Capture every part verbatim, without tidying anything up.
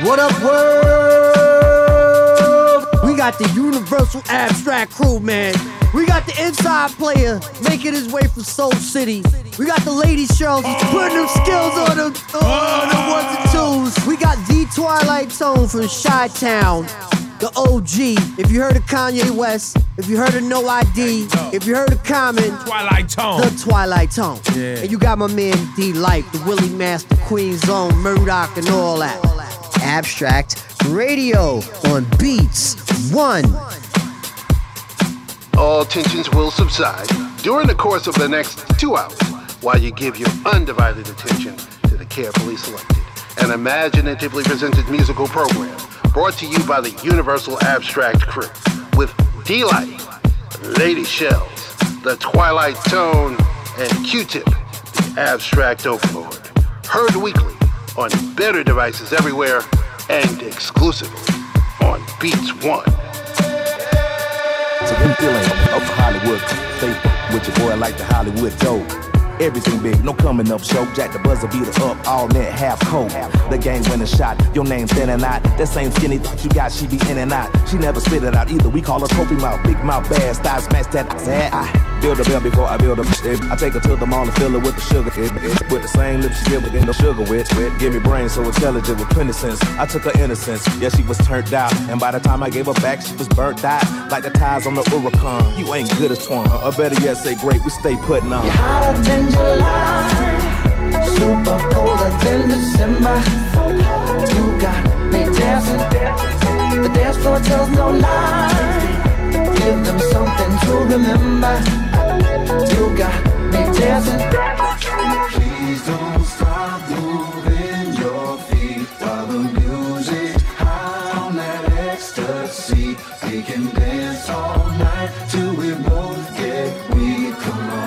What up, world? We got the Universal Abstract crew, man. We got the inside player making his way from Soul City. We got the lady Cheryl putting them skills on them, on them ones and twos. We got the Twilight Tone from Chi-Town, the O G. If you heard of Kanye West, if you heard of No I D, if you heard of Common, Twilight Tone, the Twilight Tone. Yeah. And you got my man D-Light, the Willie Master, Queen Zone, Murdoch, and all that. Abstract Radio on Beats One. All tensions will subside during the course of the next two hours while you give your undivided attention to the carefully selected and imaginatively presented musical program brought to you by the Universal Abstract crew with D-Light, Lady Shells, the Twilight Tone, and Q-Tip, the Abstract Overlord. Heard weekly on better devices everywhere and exclusively on Beats One. So them feeling up for Hollywood, stay with your boy like the Hollywood dope. Everything big, no coming up show. Jack the buzzer beater up, all net, half cold. The game winning shot, your name standing out. That same skinny th- you got, she be in and out. She never spit it out either. We call her trophy mouth, big mouth, bad styles, match that. I build a bell before I build a. I take her to the mall and fill her with the sugar. With the same lips she give within no sugar with. Give me brain so intelligent with plenty sense. I took her innocence, yeah she was turned out. And by the time I gave her back, she was burnt out. Like the ties on the Huracan. You ain't good as Twan, or better yet say great. We stay putting on. You're hotter than July, super colder than December. You got me dancing, the dance floor tells no lie. Give them something to remember. You got me dancing. Please don't stop moving your feet while the music's high on that ecstasy. We can dance all night till we both get weak. Come on.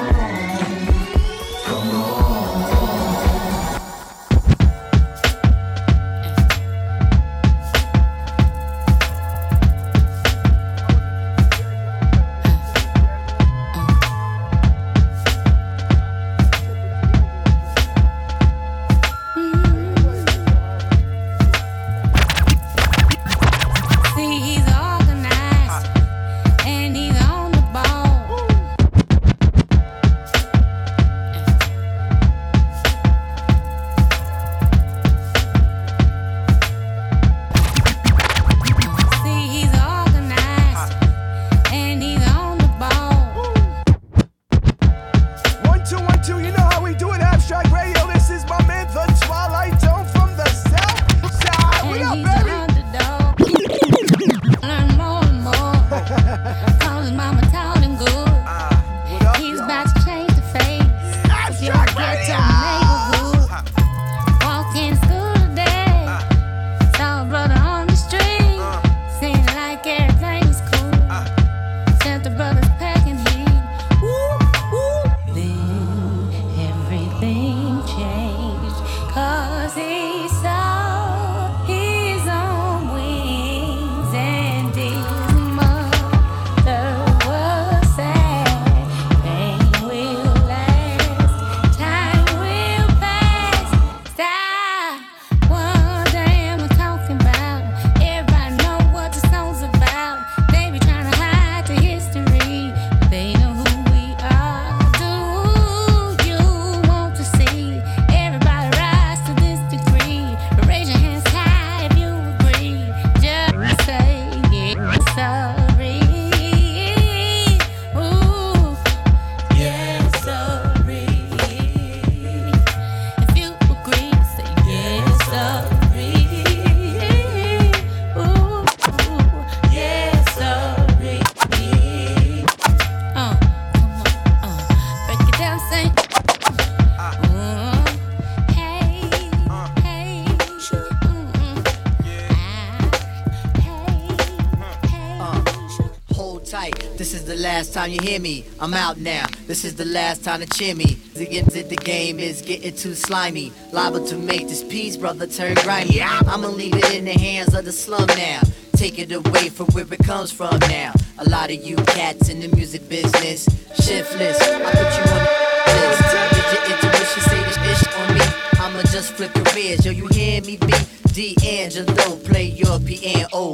Last time you hear me, I'm out now. This is the last time to cheer me. The game is getting too slimy. Liable to make this piece, brother, turn grimy. I'ma leave it in the hands of the slum now. Take it away from where it comes from now. A lot of you cats in the music business, shiftless. I put you on the list. Did your intuition say this ish on me? I'ma just flip careers. Yo, you hear me, B? D'Angelo,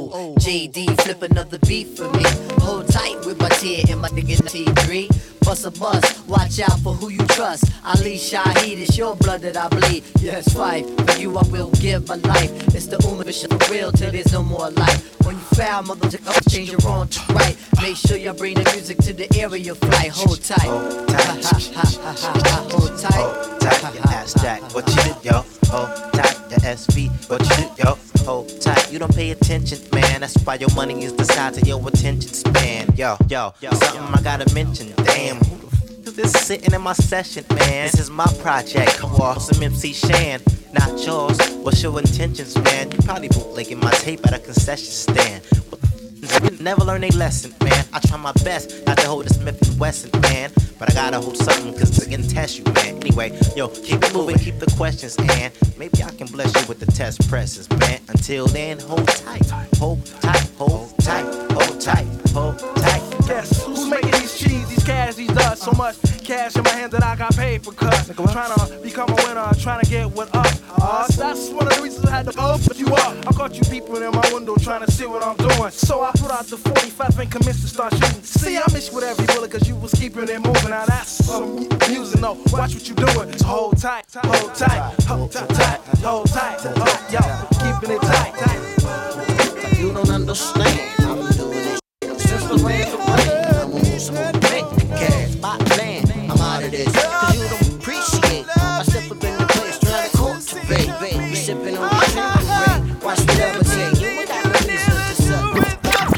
oh, J D flip another beat for me. Hold tight with my tear and my nigga T three. Bust a bus, watch out for who you trust. Ali Shaheed, it's your blood that I bleed. Yes, fight for you, I will give my life. It's the Ummah mission for real till there's no more life. When you foul, mother, change your wrong to right. Make sure you bring the music to the area flight. Hold tight, hold tight, hold tight, hold tight. Your ass jack, what you did, yo? Hold tight, your S V, what you did, yo? Hold tight, you don't pay attention, man. That's why your money is the size of your attention span. Yo, yo, yo, something I gotta mention. Damn, who the f is this sitting in my session, man? This is my project. Come on, some M C Shan, not yours. What's your intentions, man? You probably bootlegging my tape at a concession stand. Never learn a lesson, man. I try my best not to hold a Smith and Wesson, man. But I gotta hold something, cause they can test you, man. Anyway, yo, keep it moving, keep the questions, and maybe I can bless you with the test presses, man. Until then, hold tight, hold tight, hold tight, hold tight, hold tight. Yes, who's making these cheese, these cash, these nuts? So much cash in my hand that I got paid for cuts. I'm trying to become a winner, I'm trying to get what up. Uh, that's one of the reasons I had to up you up. I caught you people in my window trying to see what I'm doing. So I put out the forty-five and commenced to start shooting. See, I missed with every bullet cause you was keeping it moving. Now that's some music, no, watch what you doing. So hold tight, hold tight, hold tight, hold tight, hold, yo, keeping it tight, tight. You don't understand, I'm doing this since the rain to rain. I'm gonna use some more bank cash, bot land, I'm out of this. Cause you don't appreciate, I step up in the place trying to cultivate, baby, sipping on the drink, watch me levitate. You ain't got no reason to suck.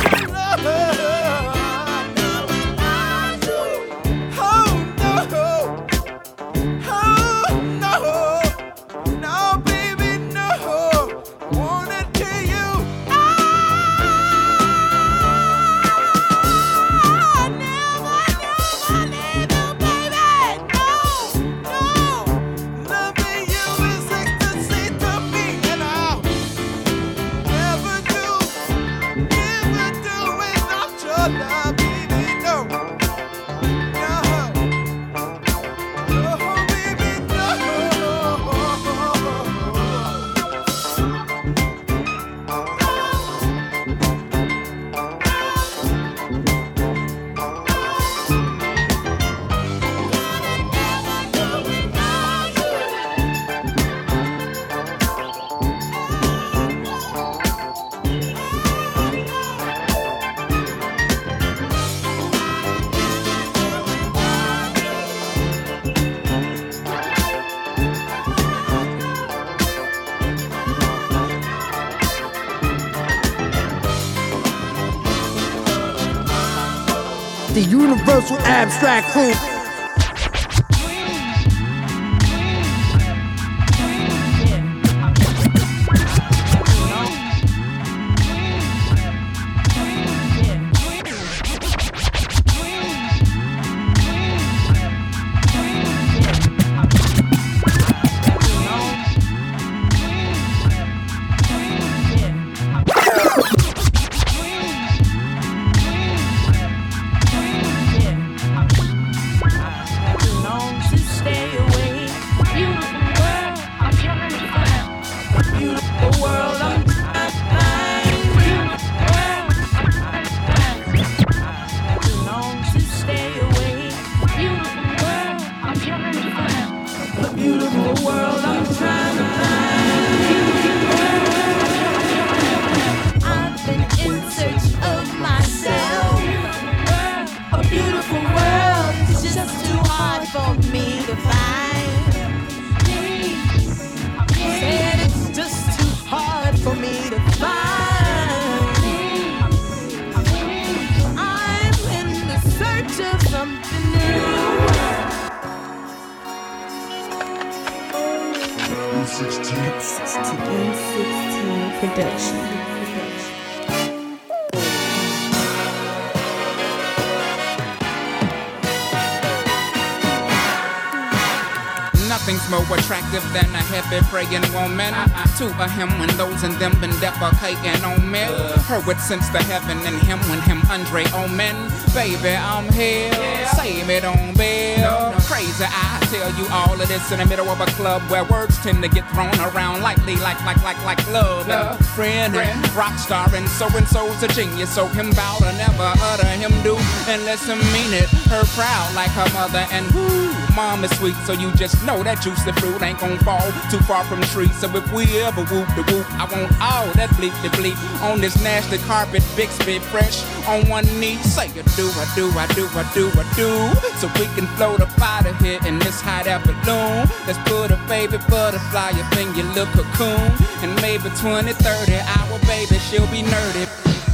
The Universal Abstract Crew. Nothing's more attractive than a happy praying woman. To a him when those in them been defecating on me. Heard what since the heaven and him when him Andre Omen. Baby, I'm here. Save it on bill. Crazy eyes tell you all of this in the middle of a club where words tend to get thrown around lightly, like, like, like, like love. love. And friend, friend, and rock star, and so and so's a genius. So him bow to never utter him do unless him mean it. Her proud like her mother, and whoo, mom is sweet. So you just know that juicy fruit ain't gon' fall too far from the tree. So if we ever whoop the whoop, I want all that bleep the bleep on this nasty carpet, Bixby fresh on one knee. Say you do, I do, I do, I do, I do. So we can float up out of here in this hot air balloon. Let's put a baby butterfly up in your little cocoon. And maybe twenty, thirty hour baby, she'll be nerdy.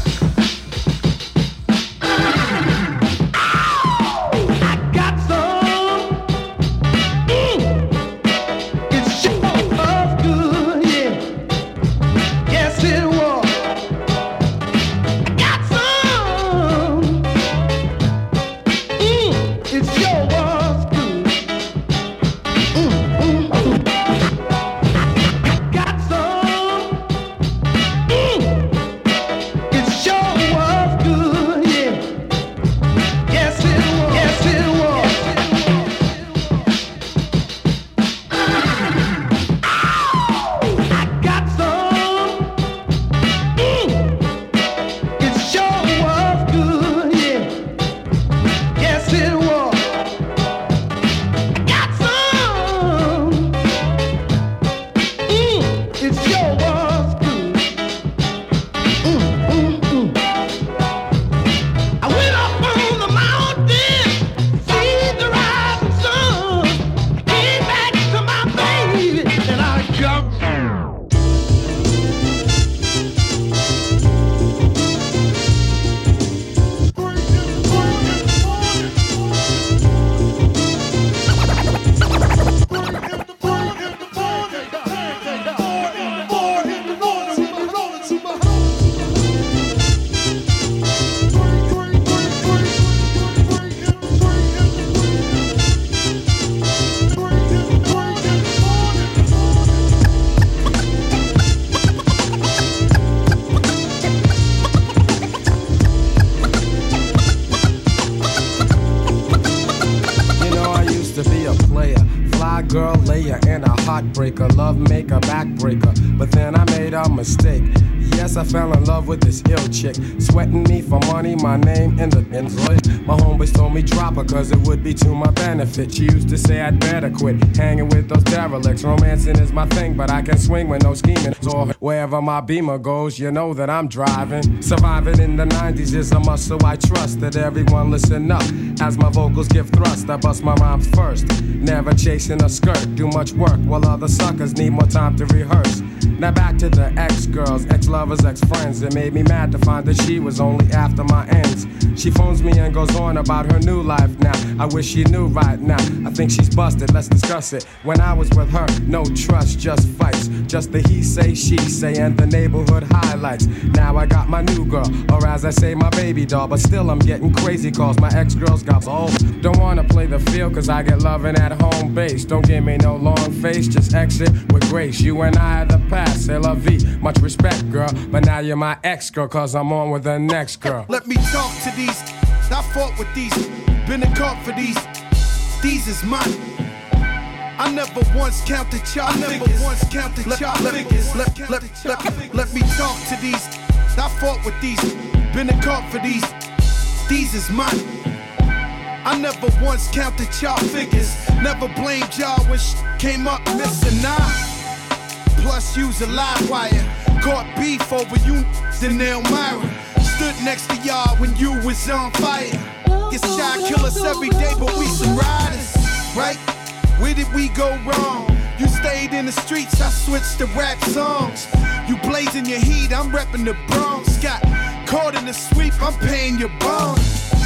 Heartbreaker, love maker, backbreaker. But then I made a mistake. Yes, I fell in love with this ill chick, sweating me for money, my name in the invoice. My homeboys told me drop her cause it would be to my benefit. She used to say I'd better quit hanging with those derelicts. Romancing is my thing, but I can swing with no scheming. So wherever my Beamer goes, you know that I'm driving. Surviving in the nineties is a must, so I trust that everyone listen up as my vocals give thrust. I bust my rhymes first, never chasing a skirt. Do much work while other suckers need more time to rehearse. Now back to the ex-girls, ex-lovers, ex-friends. It made me mad to find that she was only after my ends. She phones me and goes on about her new life now. I wish she knew right now. I think she's busted, let's discuss it. When I was with her, no trust, just fights. Just the he say, she say, and the neighborhood highlights. Now I got my new girl, or as I say, my baby doll. But still I'm getting crazy calls, my ex-girls got old. Don't wanna play the field cause I get loving at home base. Don't give me no long face, just exit with grace. You and I are the past. C'est la vie, much respect, girl. But now you're my ex-girl, cause I'm on with the next girl. Let me talk to these. I fought with these. Been a caught for these. These is mine. I never once counted y'all. I never figures. once counted y'all. Let, let, let, let, let, let me talk to these. I fought with these. Been a caught for these. These is mine. I never once counted y'all figures. Never blamed y'all when sh came up missing. Nah. Plus use a live wire. Caught beef over you and Elmira. Stood next to y'all when you was on fire. Get shot, kill us every day, but we some riders, right? Where did we go wrong? You stayed in the streets, I switched to rap songs. You blazing your heat, I'm repping the Bronx. Got caught in the sweep, I'm paying your bond.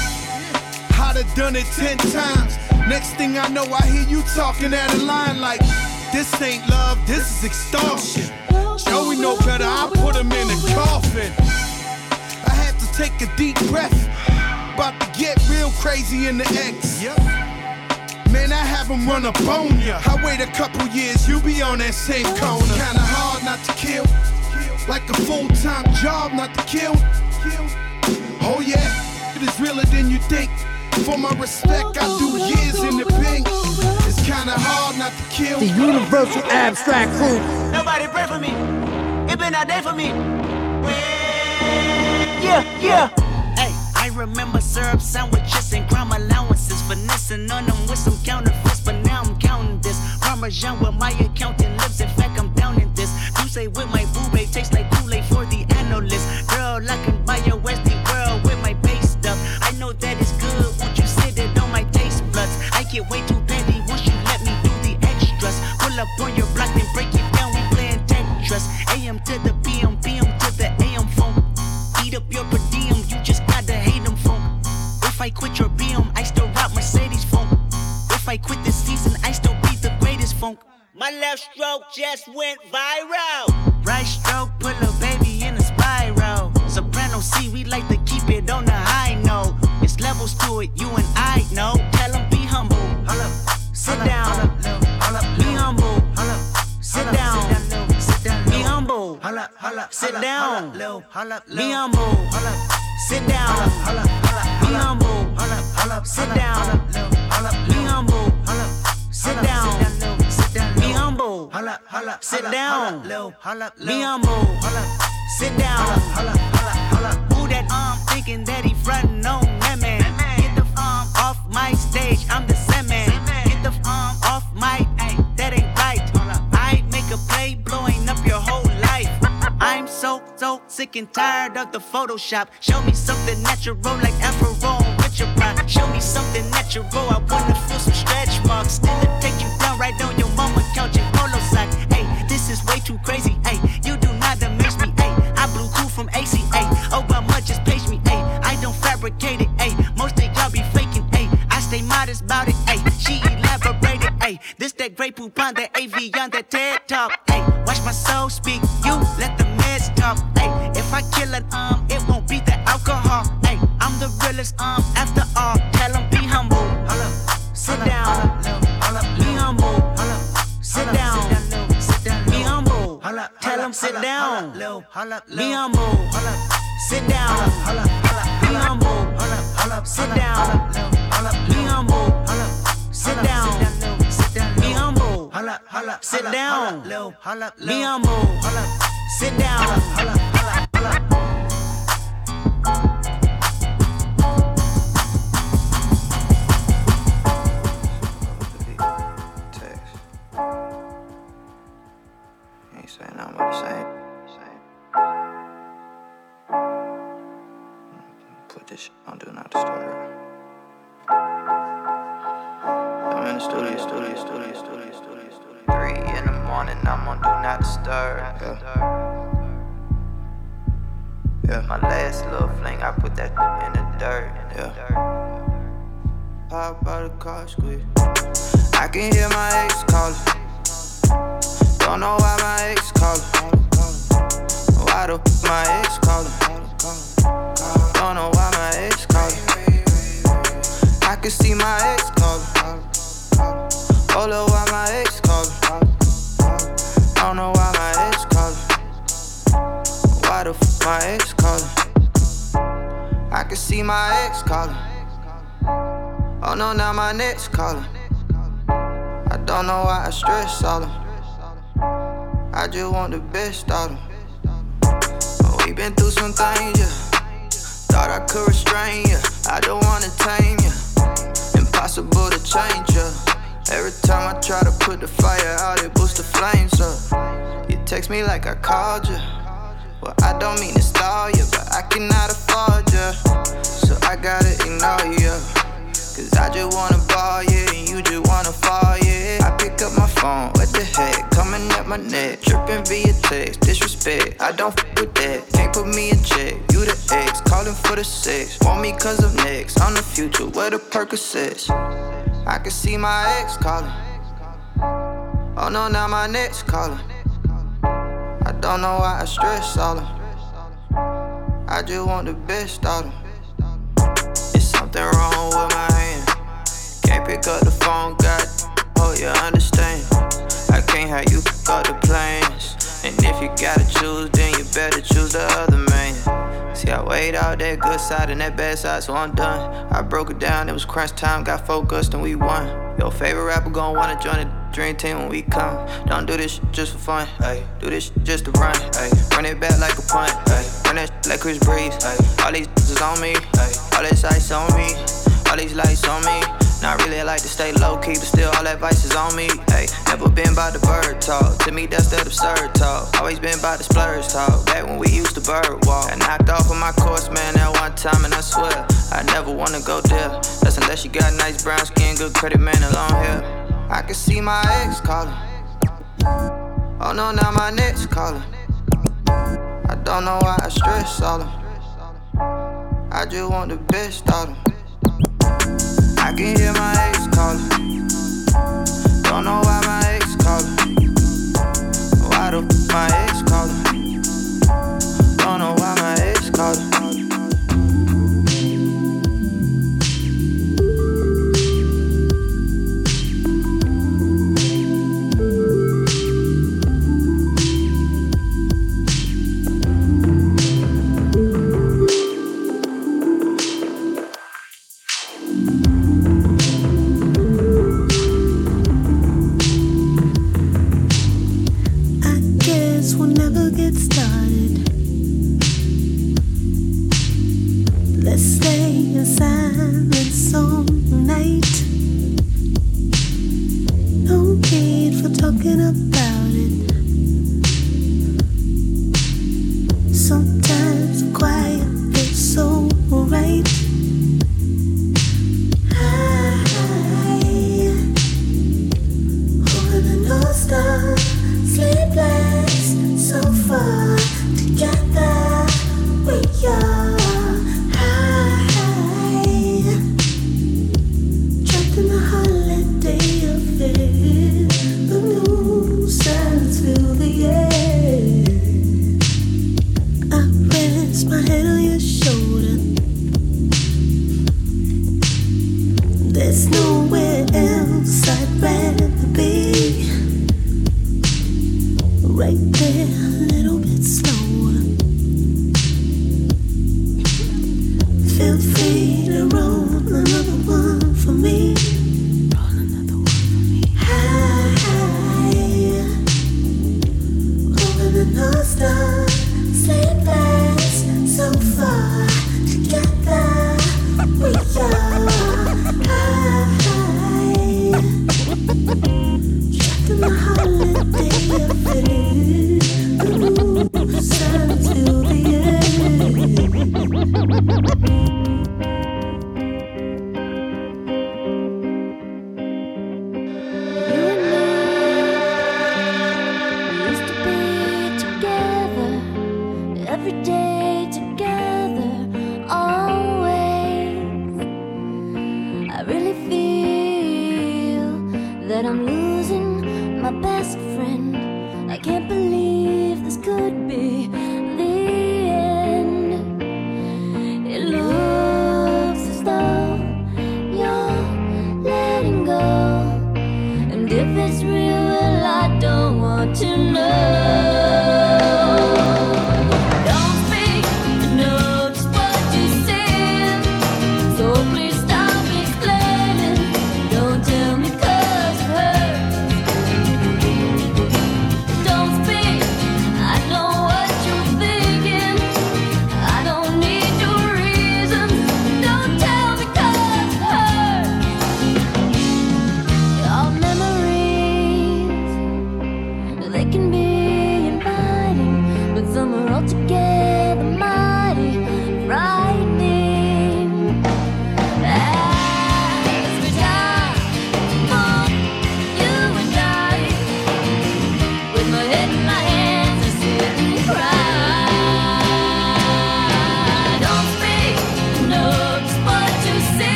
I'd have done it ten times. Next thing I know, I hear you talking at a line like, this ain't love, this is extortion. Joey know better, I put him in a coffin. I had to take a deep breath. About to get real crazy in the X. Man, I have him run up on ya. I wait a couple years, you be on that same corner. Kinda hard not to kill. Like a full-time job not to kill. Oh yeah, it is realer than you think. For my respect, I do years in the pink. It's kinda hard not to kill. The Universal Abstract Crew. Nobody pray for me. It been a day for me. Yeah, yeah. Hey, I remember syrup sandwiches and crime allowances, finessing on them with some counterfeits, but now I'm counting this. Parmesan where my accountant lives. In fact, I'm down in this. You say with my boo babe tastes like Kool-Aid for the analyst. Girl, I can buy your Westie world with my base stuff. I know that it's good. Won't you sit it on my taste buds? I get way too petty once you let me do the extras. Pull up on your block and break it down. We playing Tetris. A M to the P M, P M to the A M phone. Eat up your per diem. You just gotta hate them phone. If I quit your B M, I still rock Mercedes phone. If I quit this season, I still be the greatest funk. My left stroke just went viral. Right stroke put a baby in a spiral. Soprano C, we like to keep it on the high note. It's levels to it, you and I know. Tell them be humble. Sit down. Be humble. Sit down. Be humble. Sit down. Be humble. Sit down. Be humble. Sit down. Be humble. Sit down. Be humble. Sit down. Be humble. Sit down. Who that arm thinking that he frontin' on that man? Get the arm off my stage, I'm the same man. Get the arm off my, ay, that ain't right. I make a play blowing up your whole life. I'm so, so sick and tired of the Photoshop. Show me something natural like Afro on Richard Pryor. Show me something natural, I wanna feel some stretch marks. Still to take you down right on your mama couch in polo socks. Hey, this is way too crazy, hey, you do not amaze me, hey. I blew cool from A C A, Obama just page me, hey. I don't fabricate it, hey, most of y'all be faking, hey. I stay modest about it, hey, she elaborated, hey. This that great poop on that A V on that TED Talk, hey. Watch my soul speak, you let the meds talk, hey. If I kill an um, it won't be the alcohol, hey. I'm the realest um, after all, tell them be humble. Sit down, be humble. Sit down, be humble. Tell them sit down, be humble. Sit down, be humble. Sit down, be humble. Sit down, be humble. Sit down, be humble. Sit down. Saying I'm what you saying. Put this shit on Do Not Disturb. I'm in the studio, studio, studio, studio, studio, studio. Three in the morning, I'm on Do Not Disturb. Yeah. Yeah. My last little fling, I put that in the dirt. Yeah. Pop out the car, squeeze. I can hear my ex calling. Don't know why my ex callin'. Why the f my ex callin'? Don't know why my ex callin'. I can see my ex callin'. Hold up, why my ex callin'? Don't know why my ex callin'. Why the f my ex callin'? I can see my ex callin'. Oh no, now my next callin'. I don't know why I stress all them. I just want the best out of them. Oh, we been through some things, yeah. Thought I could restrain ya. I don't wanna tame ya. Impossible to change ya. Every time I try to put the fire out, it boosts the flames up. You text me like I called ya. Well, I don't mean to stall ya, but I cannot afford ya. So I gotta ignore ya. Cause I just wanna ball, yeah, and you just wanna fall, yeah. I pick up my phone, what the heck, coming at my neck. Tripping via text, disrespect, I don't f with that. Can't put me in check, you the ex, calling for the sex. Want me cause I'm next, I'm the future, where the Percocets. I can see my ex calling. Oh no, now my next calling. I don't know why I stress all them. I just want the best out of them. Something wrong with my hand. Can't pick up the phone, God, oh you understand. I can't have you fuck up the plans. And if you gotta choose, then you better choose the other man. See, See, I weighed out that good side and that bad side, so I'm done. I broke it down, it was crunch time, got focused and we won. Your favorite rapper gon' wanna join the dream team when we come. Don't do this shit just for fun, ay. Do this shit just to run, ay. Run it back like a punt, ay. Run that shit like Chris Breeze, ay. All these is on me, ay. All this ice on me, all these lights on me. Not really, I like to stay low-key, but still all that vice is on me, ayy. Never been by the bird talk, to me that's that absurd talk. Always been by the splurge talk, back when we used to bird walk. I knocked off of my course, man, that one time, and I swear I never wanna go there. That's unless you got nice brown skin, good credit, man, and long hair. I can see my ex calling. Oh no, now my next calling. I don't know why I stress all them. I just want the best out of them. I can hear my ex calling. Don't know why my ex calling. Why the f my ex calling? Don't know why my ex calling.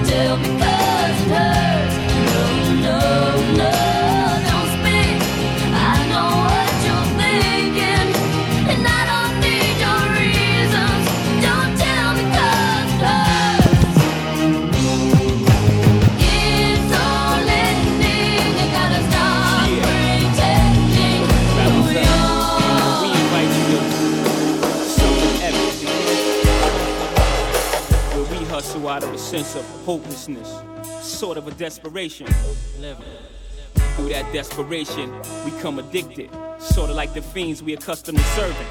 Because it hurts. No, no, no, don't speak. sense of hopelessness, sort of a desperation. Through that desperation, we come addicted, sort of like the fiends we accustomed to serving.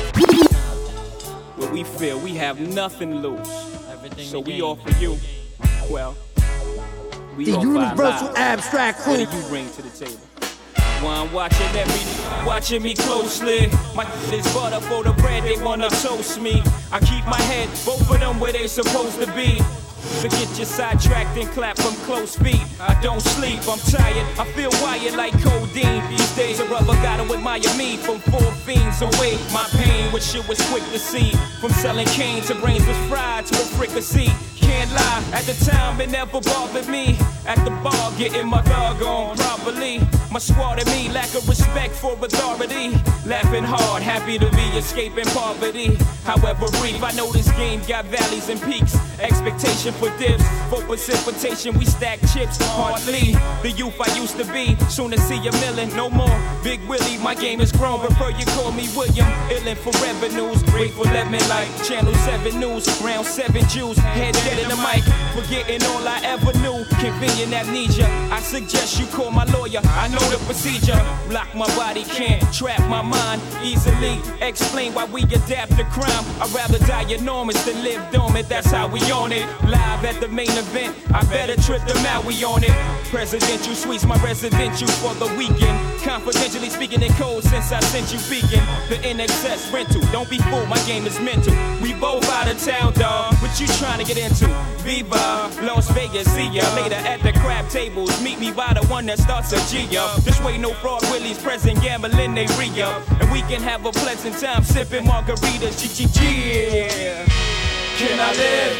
Where we feel we have nothing to lose, so we offer you, well, we the offer Universal our lives. Abstract Crew. What do you bring to the table? One watching every, watching me closely. My is butter for the bread, they wanna toast me. I keep my head, both of them where they supposed to be. To get you sidetracked and clap from close feet. I don't sleep, I'm tired, I feel wired like codeine. These days a rubber gotta admire me from four fiends away. My pain, which shit was quick to see. From selling cane to brains was fried to a fricassee. Can't lie, at the time it never bothered me. At the bar, getting my dog on properly. My squad and me lack of respect for authority. Laughing hard, happy to be escaping poverty. However brief, I know this game got valleys and peaks. Expectation for dips, for precipitation, we stack chips hardly. The youth I used to be, soon to see a million, no more. Big Willie, my game is grown, prefer you call me William. Illin' for revenues, grateful let me like Channel seven News, round seven Jews, head dead in the mic, forgetting all I ever knew. Convenient amnesia, I suggest you call my lawyer, I know the procedure. Block my body, can't trap my mind easily. Explain why we adapt to crime. I'd rather die enormous than live dormant, that's how we on it. Live at the main event, I better trip them out, we on it. Presidential suites, my residential for the weekend. Confidentially speaking in code since I sent you beacon. The N X S rental, don't be fooled, my game is mental. We both out of town, dawg, what you trying to get into? Viva, Las Vegas, see ya later at the crab tables. Meet me by the one that starts a G up. This way no fraud willies present, gambling they re-up. And we can have a pleasant time sipping margaritas, G G G. Can I live?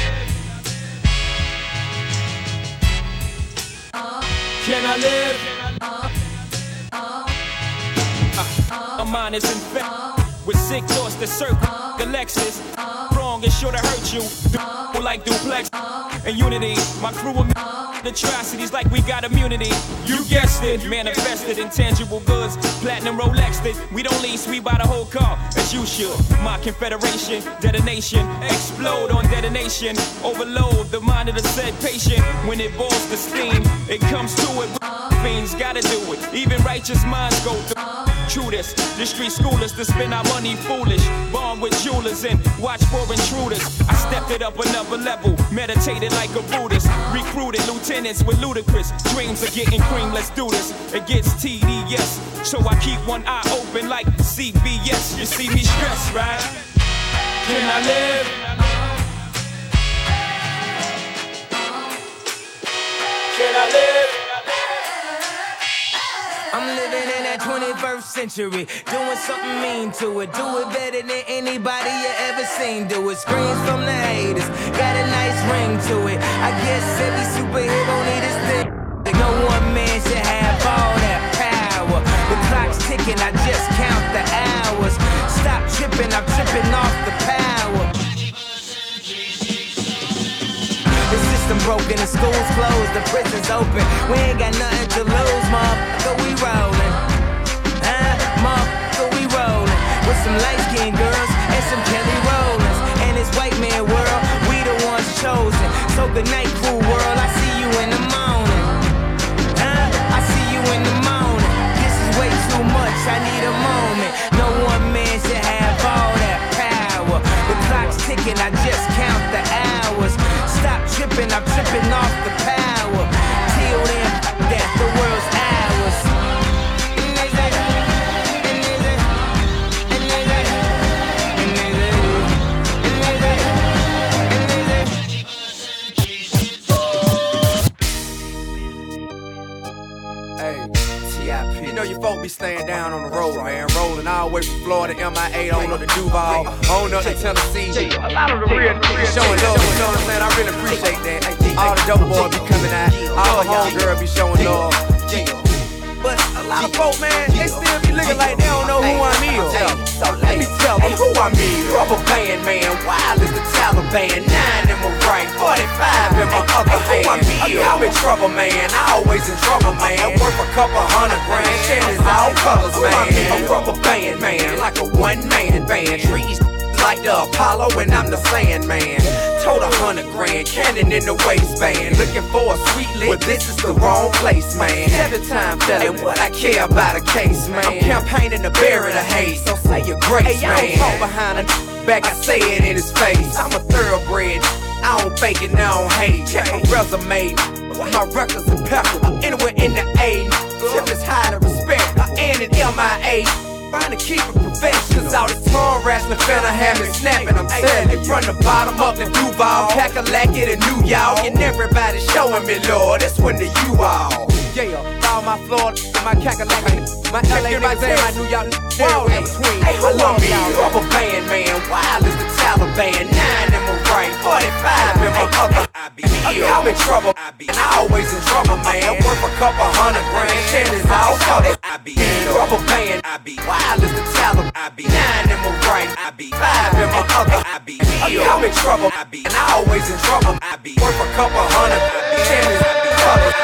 Can I live? Uh, my mind is infected with sick thoughts that circle the Lexus. Wrong is sure to hurt you. Like duplex and unity. My crew of atrocities like we got immunity. You guessed it, manifested intangible goods. Platinum Rolexed it. We don't lease, we buy the whole car as you should. My confederation, detonation, explode on detonation. Overload the mind of the said patient. When it boils the steam, it comes to it. Fiends gotta do it. Even righteous minds go through. True this, the street schoolers to spend our money foolish. Born with jewelers and watch for intruders. I stepped it up another level, meditated like a Buddhist. Recruited lieutenants with ludicrous dreams of getting cream, let's do this. It gets T D S, so I keep one eye open like C B S. You see me stressed, right? Can I live? Can I live? I'm living in that twenty-first century, doing something mean to it. Do it better than anybody you ever seen do it. Screams from the haters, got a nice ring to it. I guess every superhero need his thing. No one man should have all that power. The clock's ticking, I just count the hours. Stop tripping, I'm tripping off the power. The system broken, the school's closed, the prison's open. We ain't got nothing to lose, motherfucker, we rollin'. Uh, motherfucker, we rollin'. With some light-skinned girls and some Kelly Rollins. And this white man world, we the ones chosen. So good night, cool world, I see you in the morning. Uh, I see you in the morning. This is way too much, I need a moment. No one man should have all that power. The clock's ticking, I just count the hours. Stop tripping, I'm tripping off the power. Till then, that the world's ours. And they say, and they say, and they say, and they say, and they say, Hey, T I P. You know you folk be staying down on the road, man. Rolling all the way from Florida, M I A, on up to Duval, on up to Tennessee. A lot of the real niggas showing love, you know what I'm saying? I really appreciate that. All the dope boys be coming out, all the homegirls be showing love. But a lot of folk, man, they still be looking like they don't know who I is. So let me tell them who I mean. Rubber band, man, wild as the Taliban. Nine in my right, forty-five in my other hand. I'm in trouble, man, I always in trouble, man. Worth a couple hundred grand, Chevys all colors, man. A rubber band, man, like a one-man band. Trees like the Apollo and I'm the Sandman. total hundred grand, cannon in the waistband. Looking for a sweet lick, but this is the wrong place, man. Seven time fella, and what I care about a case, man. I'm campaigning to bury the hate, so say your grace, hey, man. I don't talk behind a back, I say it in his face. I'm a thoroughbred, I don't fake it, I don't hate. Check my resume, my records impeccable. Anywhere in the A, tip is high to respect. I N and M I A, trying to keep it professional. Cause all this tongue wrestling finna have me snapping. I'm telling it from the bottom up to Duval, Kakalaki to New York, and everybody showing me, Lord, that's when the you all. Yeah, all my Florida, my Kakalaki, my L A niggas, my New York, all in between. Hey, I love me, rubber band, man, wild as the Taliban. Nine in my right, forty-five in my other. I be here, I'm in trouble, I be, and I always in trouble, man. Worth a couple hundred grand, shit is all covered. I be in rubber band, I be wild as the Taliban. I be nine in my right, I be five in my other. I be here, I'm in trouble, I be, and I always in trouble. I be worth a couple hundred, shit is all covered.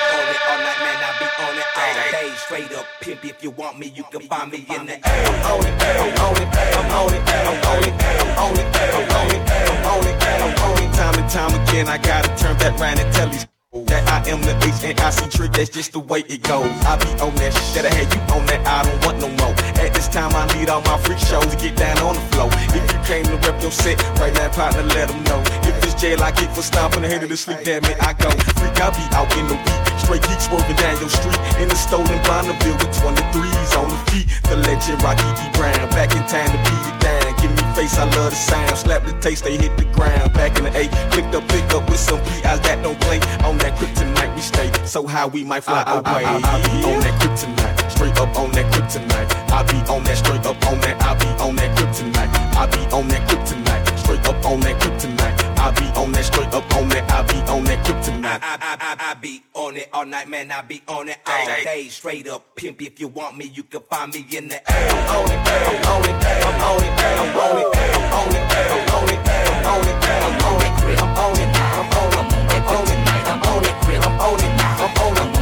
Straight up pimp, if you want me, you can find me in the air. I'm on it, I'm on it, I'm on it, I'm on it, I'm on it, I'm on it, I'm on it, I'm on it. Time and time again, I gotta turn back round and tell these that I am the H and I C trick, that's just the way it goes. I be on that shit that I had you on that, I don't want no more. At this time I need all my freak shows to get down on the floor. If you came to rep your set, right now partner, let them know. If it's jail I get for stomping the head of the sleep, damn it, I go. Freak, I be out in the week, straight geek swerving down your street. In the stolen Bonneville with twenty-threes on the feet. The legend Rocky E. Brown, back in time to beat it down. Give me face, I love the sound. Slap the taste, they hit the ground. Back in the A, clicked up, pick up with some P Is that don't play. On that kryptonite we stay, so high we might fly I, away. I, I, I be on that kryptonite, straight up on that kryptonite. I be on that, straight up on that. I be on that kryptonite. I be on that kryptonite, straight up on that kryptonite. I be on that, straight up on that. I be on that kryptonite. I, I, I, I be on it all night, man. I be on it all day, straight up pimp. If you want me, you can find me in the air. I'm on it, I'm on it, I'm on it, I'm on it, I'm on it, I'm on it, I'm on it, I'm on it, I'm on it, I'm on it, I'm on it, I'm on it, I'm on it, I'm on it, I'm on it,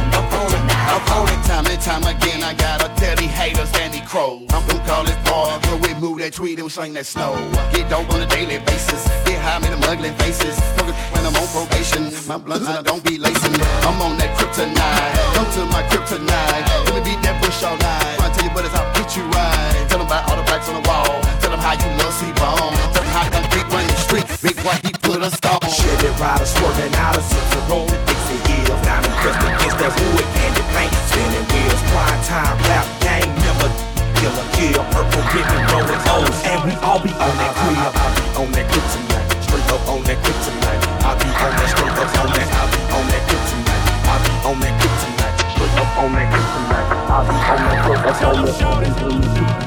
I'm on it. Time and time again, I gotta tell these haters and these crows. I'm gonna call this boy, when we move that tweet and sling that snow. Get dope on a daily basis, get high me them ugly faces. When I'm on probation, my blunts and I don't be lacing. I'm on that kryptonite, come to my kryptonite. Let me beat that bush all night. I tell you brothers, I'll get you right. Tell them about all the blacks on the wall. Tell them how you love C-Bone. Tell them how them big run the street. Big boy, he put a stone. Chevy riders swerving out of Central Road to Dixie Hills. Now I'm pressed against that wood candy paint. Spinning wheels, prime time, rap gang member. Killer, kill, purple ribbon, rolling O's. And we all be on that crib. I be on that kryptonite, straight up on that kryptonite. I be on that, straight up on that. I be on that kryptonite. I be on that kryptonite, straight up on that kryptonite. I be on that, straight up on that.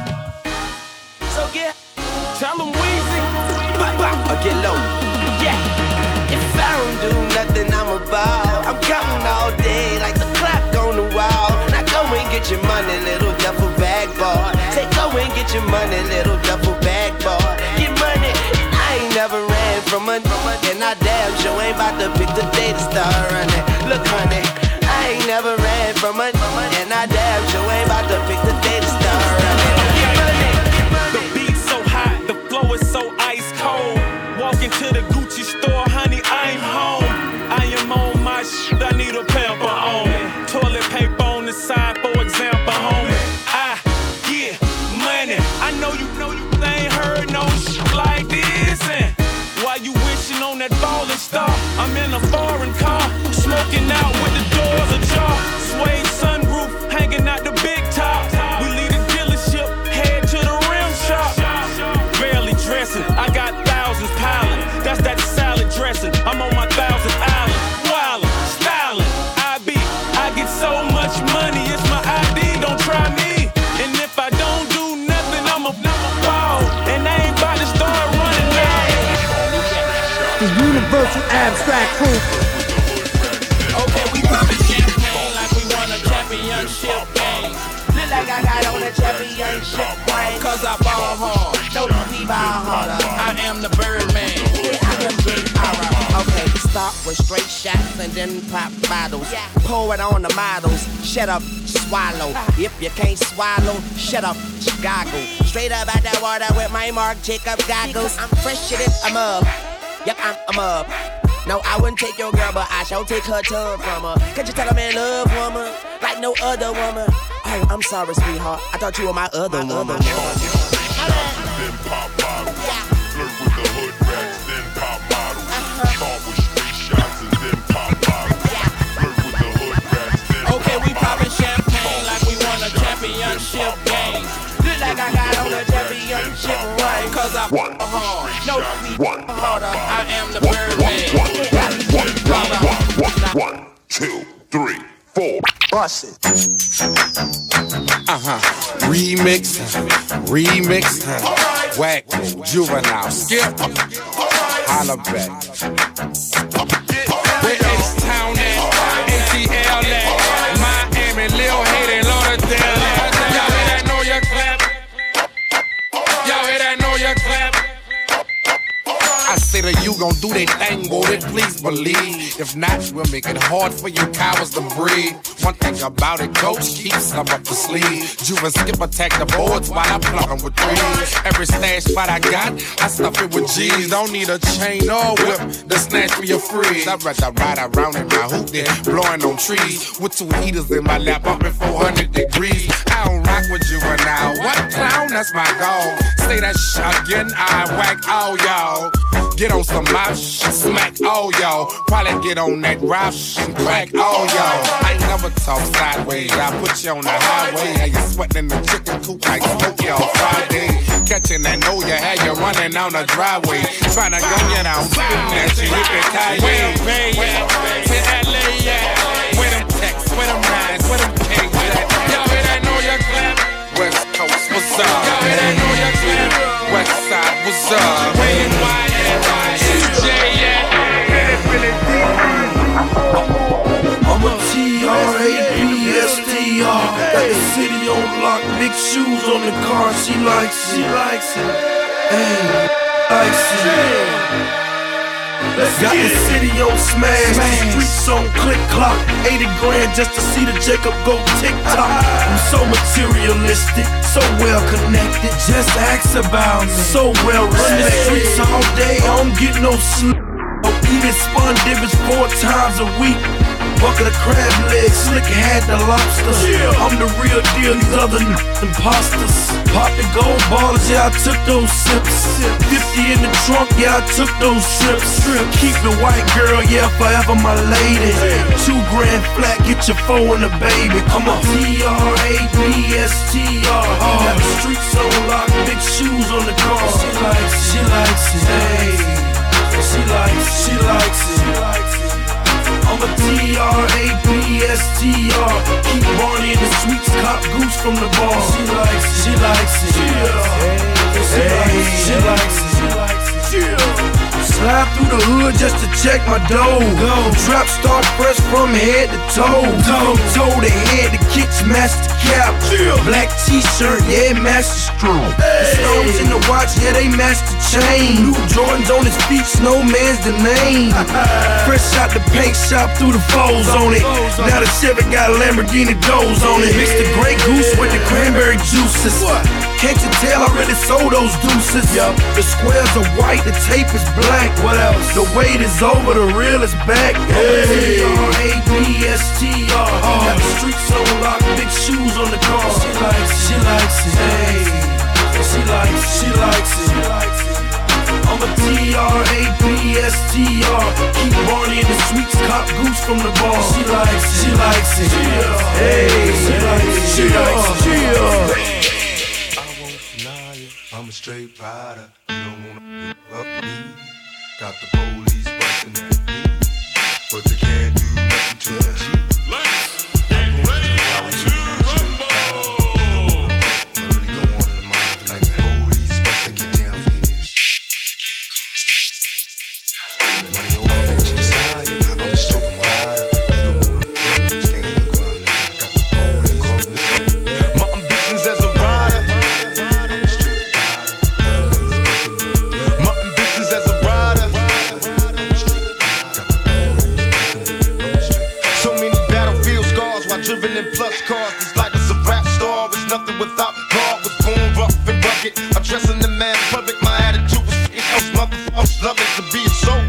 So get, tell them Weezy, bop, bop, or get low. Yeah. If I don't do nothing, I'm about. I'm counting all day like the clock on the wall. Now go and get your money, little duffel bag boy. Say go and get your money, little duffel bag boy. Get money. I ain't never ran from a, and I damn sure ain't about to pick the day to start running. Look, honey, I ain't never ran from a, and I damn sure ain't about to pick the day to start running. Get money. The beat's so hot, the flow is so ice cold. Walk into the Gucci store, honey, I'm home. I am on my shit, I need a pamper on. Toilet paper on the side, for example, homie. I get money. I know you know you ain't heard no shit like this. And while you wishing on that falling star, I'm in a foreign car, smoking out with the doors ajar. Suede sunroof, hanging out the big top. We leave the dealership, head to the rim shop. Barely dressing, I got thousands piling. That's that salad dressing. I'm on my thousand island, wildin', styling. I be, I get so much money, it's my I D. Don't try me. And if I don't do nothing, I'm a ball. And I ain't about to start running now. The Universal Abstract Crew. Okay, we poppin' champagne like we won a championship game. Look like I got on a championship ring. Cause I ball hard. No, we ball harder. I am the Birdman. Yeah, I am big alright. Okay, start with straight shots and then pop bottles. Yeah. Pour it on the models. Shut up, swallow. If you can't swallow, shut up, goggle. Straight up out that water with my Marc Jacob goggles. I'm fresher than a mug. Yep, I'm, I'm up. No, I wouldn't take your girl, but I shall take her tongue from her. Can't you tell a man love woman like no other woman? Oh, I'm sorry, sweetheart. I thought you were my other my woman. Other woman. Then pop bottles. Flirt with the hood rats, then pop models. Start with straight shots and then pop bottles. Flirt with the hood rats, then okay, we poppin' champagne like we won a championship game. Look like I got on a championship ring. Cause I one, hard. No, one, harder. I am the Birdman. One, one, one, one, two, three, four. Bust it. Uh-huh. Remix, remix, whack, juvenile, skip, holla back. Where H-Town at, A T L at, Miami, Lil Haiti, Lauderdale at. Y'all hear that know ya clap? Y'all hear that know ya clap? I say that you gon' do that thing, boy, it please believe. If not, we'll make it hard for you cowards to breathe. One thing about it, coach, keep some up the sleeve. Juve skip attack the boards while I plug them with threes. Every stash spot I got, I stuff it with G's. Don't need a chain or whip to snatch me a freeze. I'd rather ride around in my hoop than blowing on trees. With two heaters in my lap, up at four hundred degrees. I don't rock with juvenile. What clown? That's my goal. Say that shit again, I whack all y'all. Get on some mouth, smack all y'all. Probably get on that rap and crack all y'all. I ain't never talk sideways. I put you on the highway. How you sweating in the chicken coop like Smokey on Friday. Catching that know you had you running down the driveway. Trying to gun you down, spitting at you, hippie tie. Where them Bay at? Where L A at? Where them Texas? Where them Nines? Where them Kings at? Y'all hear that know you clap? West Coast, what's up? Y'all hear that know you clap? West Side, what's up? Where you wide? I'm a T R A B S T R. Got the city on lock, big shoes on the car. She likes it, she likes it. Hey, likes it. Got the city on smash, the streets on click clock. eighty grand just to see the Jacob go TikTok. I'm so materialistic, so well connected. Just ask about me. So well running the streets all day, I don't get no sleep. I'm eating spun divots four times a week. Bucket of crab legs, slick had the lobster. Yeah. I'm the real deal, these other n- imposters. Poppin' gold ballers, yeah, I took those sips. fifty in the trunk, yeah, I took those strips. Keep the white girl, yeah, forever my lady. Two grand flat, get your four and a baby. Come on. T R A B S T R. Got the streets on lock, big shoes on the car. She likes it, she likes it. Hey. She likes it, she likes it. She likes it. I'm a T R A B S T R. Keep Barney in the sweets, cop goose from the bar. She likes it, she likes it. Yeah. Hey, she likes it, she likes it. Yeah. Slide through the hood just to check my dough. Go. Trap star fresh from head to toe. Toe, toe to head, the kicks match the cap. Yeah. Black t-shirt, yeah, it match the stroke. Hey. The stones in the watch, yeah, they match the chain. New Jordans on his feet, Snowman's the name. Fresh out the paint shop, through the foes on it. Now the Chevy got Lamborghini doors on it. Mix the Grey Goose with the cranberry juices. What? Can't you tell I really sold those deuces? Yep. The squares are white, the tape is black. What else? The wait is over, the real is back. Hey. T R A B S T R. Oh. Got the streets on lock, big shoes on the car. She likes it, she likes it. Hey. She likes it, she likes it. She likes it. I'm a T R A B S T R. Keep Barney in the sweets, cop goose from the bar. She likes it, she likes it. Yeah. Hey. She likes it, she likes it. Yeah. I'm a straight rider, you don't wanna give up me. Got the police bustin' at me, but they can't do nothing to a G. Let's get ready to rumble. I really don't want it in my life like the police bustin' get down for this. Money over at your side, I'm a straight rider. You don't wanna stand in the ground, got the police calling me. My ambitions as a rider. Driven in plus cars, this life is a rap star. It's nothing without God. Was born rough and rugged. I'm dressing the man public. My attitude was f***ing. I was motherfuckers love it to be a soul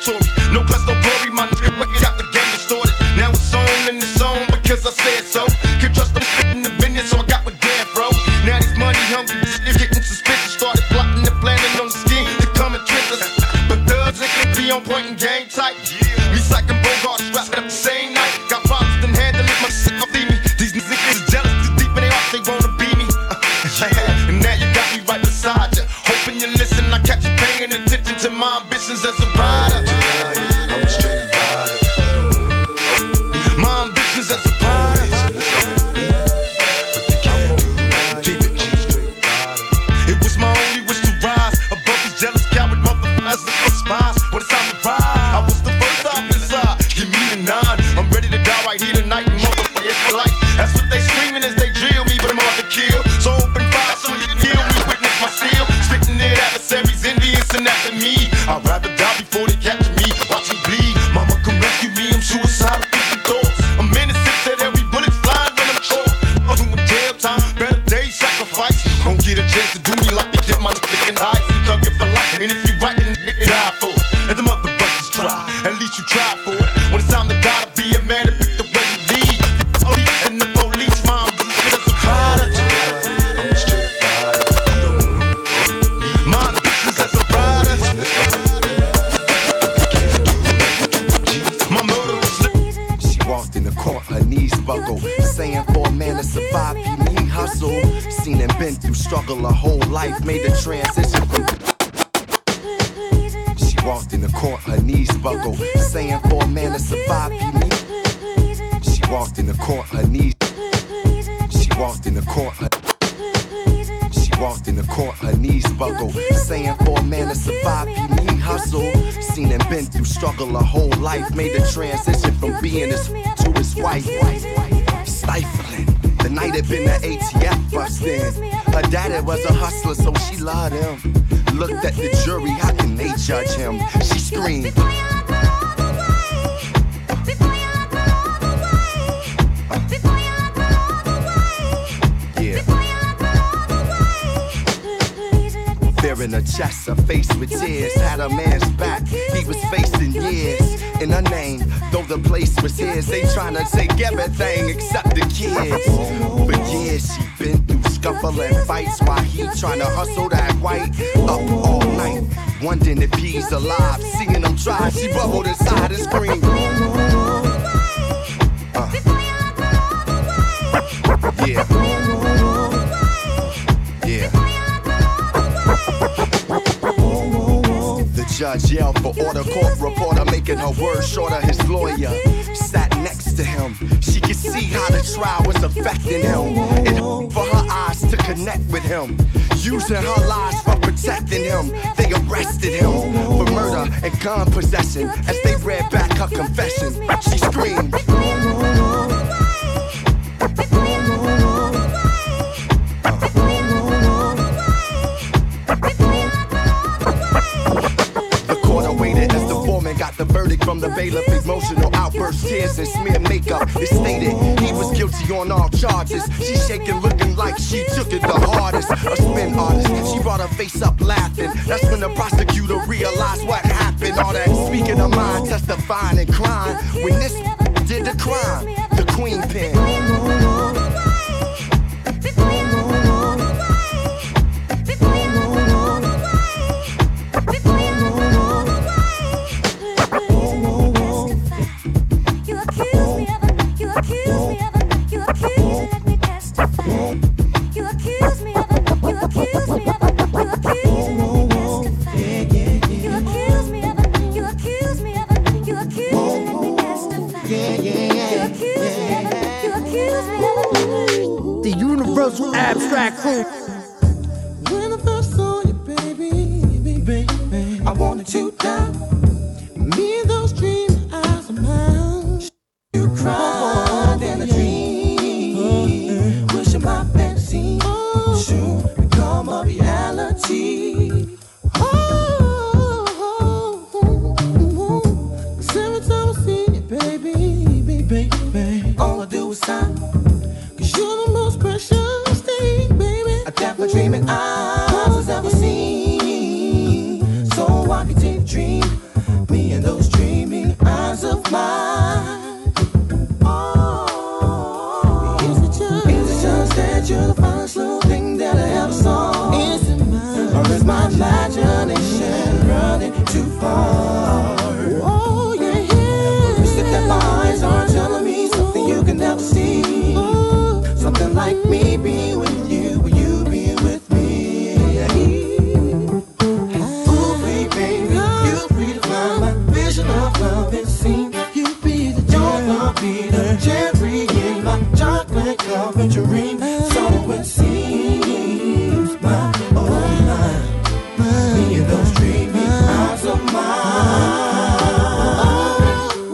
mandatory. No plus, no glory, my nigga, got the game distorted. Now it's on and it's on because I said so. Can't trust them in the business, so I got my damn bro. Now these money hungry, is getting suspicious. Started plotting and planning on the scheme to come and trick us. But thugs ain't be on point and game tight. Me psyching Bogart, strapped up the same night. Got problems, then handle it, my shit, I'll leave me. These niggas is jealous, too deep in their heart, they wanna be me. Uh, and now you got me right beside you. Hoping you listen, I catch you paying attention to my ambitions as a rider. I'm a straight rider. My ambitions as a rider. It was my only wish to rise above these jealous coward motherfuckers that spies. When it's time to ride, I was the first off the side. Give me the nine. I'm ready to die right here tonight, motherfuckers for life. That's what they screaming as they drill me, but I'm on the kill. So open fire, so you kill me, witness my seal. Spitting it adversaries, envious and after me. I'd rather die before they catch me. Watch me bleed. Mama come rescue me, I'm suicidal with the thoughts. I'm innocent, said every bullet's flying when I'm short. I'm doing jail time, better days sacrifice. Don't get a chance to do me like they did my nigga in high. Thug it for life, and if you right, then nigga die for it. And the motherfuckers try, at least you try for it. When it's time to die, to be a man to pick the way you lead. Police and the police, mom, it's a product. I'm a straight rider. My business as a rider. My murderous. She walked in the court, her knees buckled, saying for a man to survive, you need hustle. Seen and been through struggle her whole life, made the transition from. She walked in the court, her knees buckled, saying for a man to survive, you need. She walked in the court, her knees. She walked in the court, her. She walked in the court, her knees buckled, saying for a man to survive, you need hustle. Seen and been through struggle her whole life, made the transition from being his to his wife. Stifling. The night had been the A T F bust in. Her daddy was a hustler, so she loved him. Looked at the jury, how can they judge him? She screamed. Fear in her chest, her face with tears, had a man's back. He was facing years in her name, though the place was his. They tryna take everything except the kids. For years she been through scuffling fights while he tryna hustle that white. Up all night, wondering if he's alive. Seeing him try, she bubbled inside and screamed. Uh. Yeah. Yeah. The judge yelled for order, court reporter making her words shorter. His lawyer sat next to him. She could see how the trial was affecting him. It hurt for her eyes to connect with him. Using her lies for protecting him. They arrested him for murder and gun possession. As they read back her confession, she screamed. Got the verdict from the bailiff, emotional outburst, tears and smear makeup. It stated he was guilty on all charges. She shaking, looking like she took it the hardest. A spin artist, she brought her face up laughing. That's when the prosecutor realized what happened. All that speaking her mind, testifying and crying. When this did the crime, the queen pen. The Universal Abstract Crew. When I first saw you, baby, baby, I wanted you down. Me and those dreamy eyes of mine. You cried in a dream. Wishing my fantasy should become a reality. Oh, every time I see you, baby, baby, all I do is sigh. You're the most precious thing, baby, a deaf dreaming eyes has ever seen. So I can take a dream, me and those loving scene. You be the joy, I'll be the cherry in my chocolate covered dream. So it seems, my oh my, me and those dreamy eyes of mine.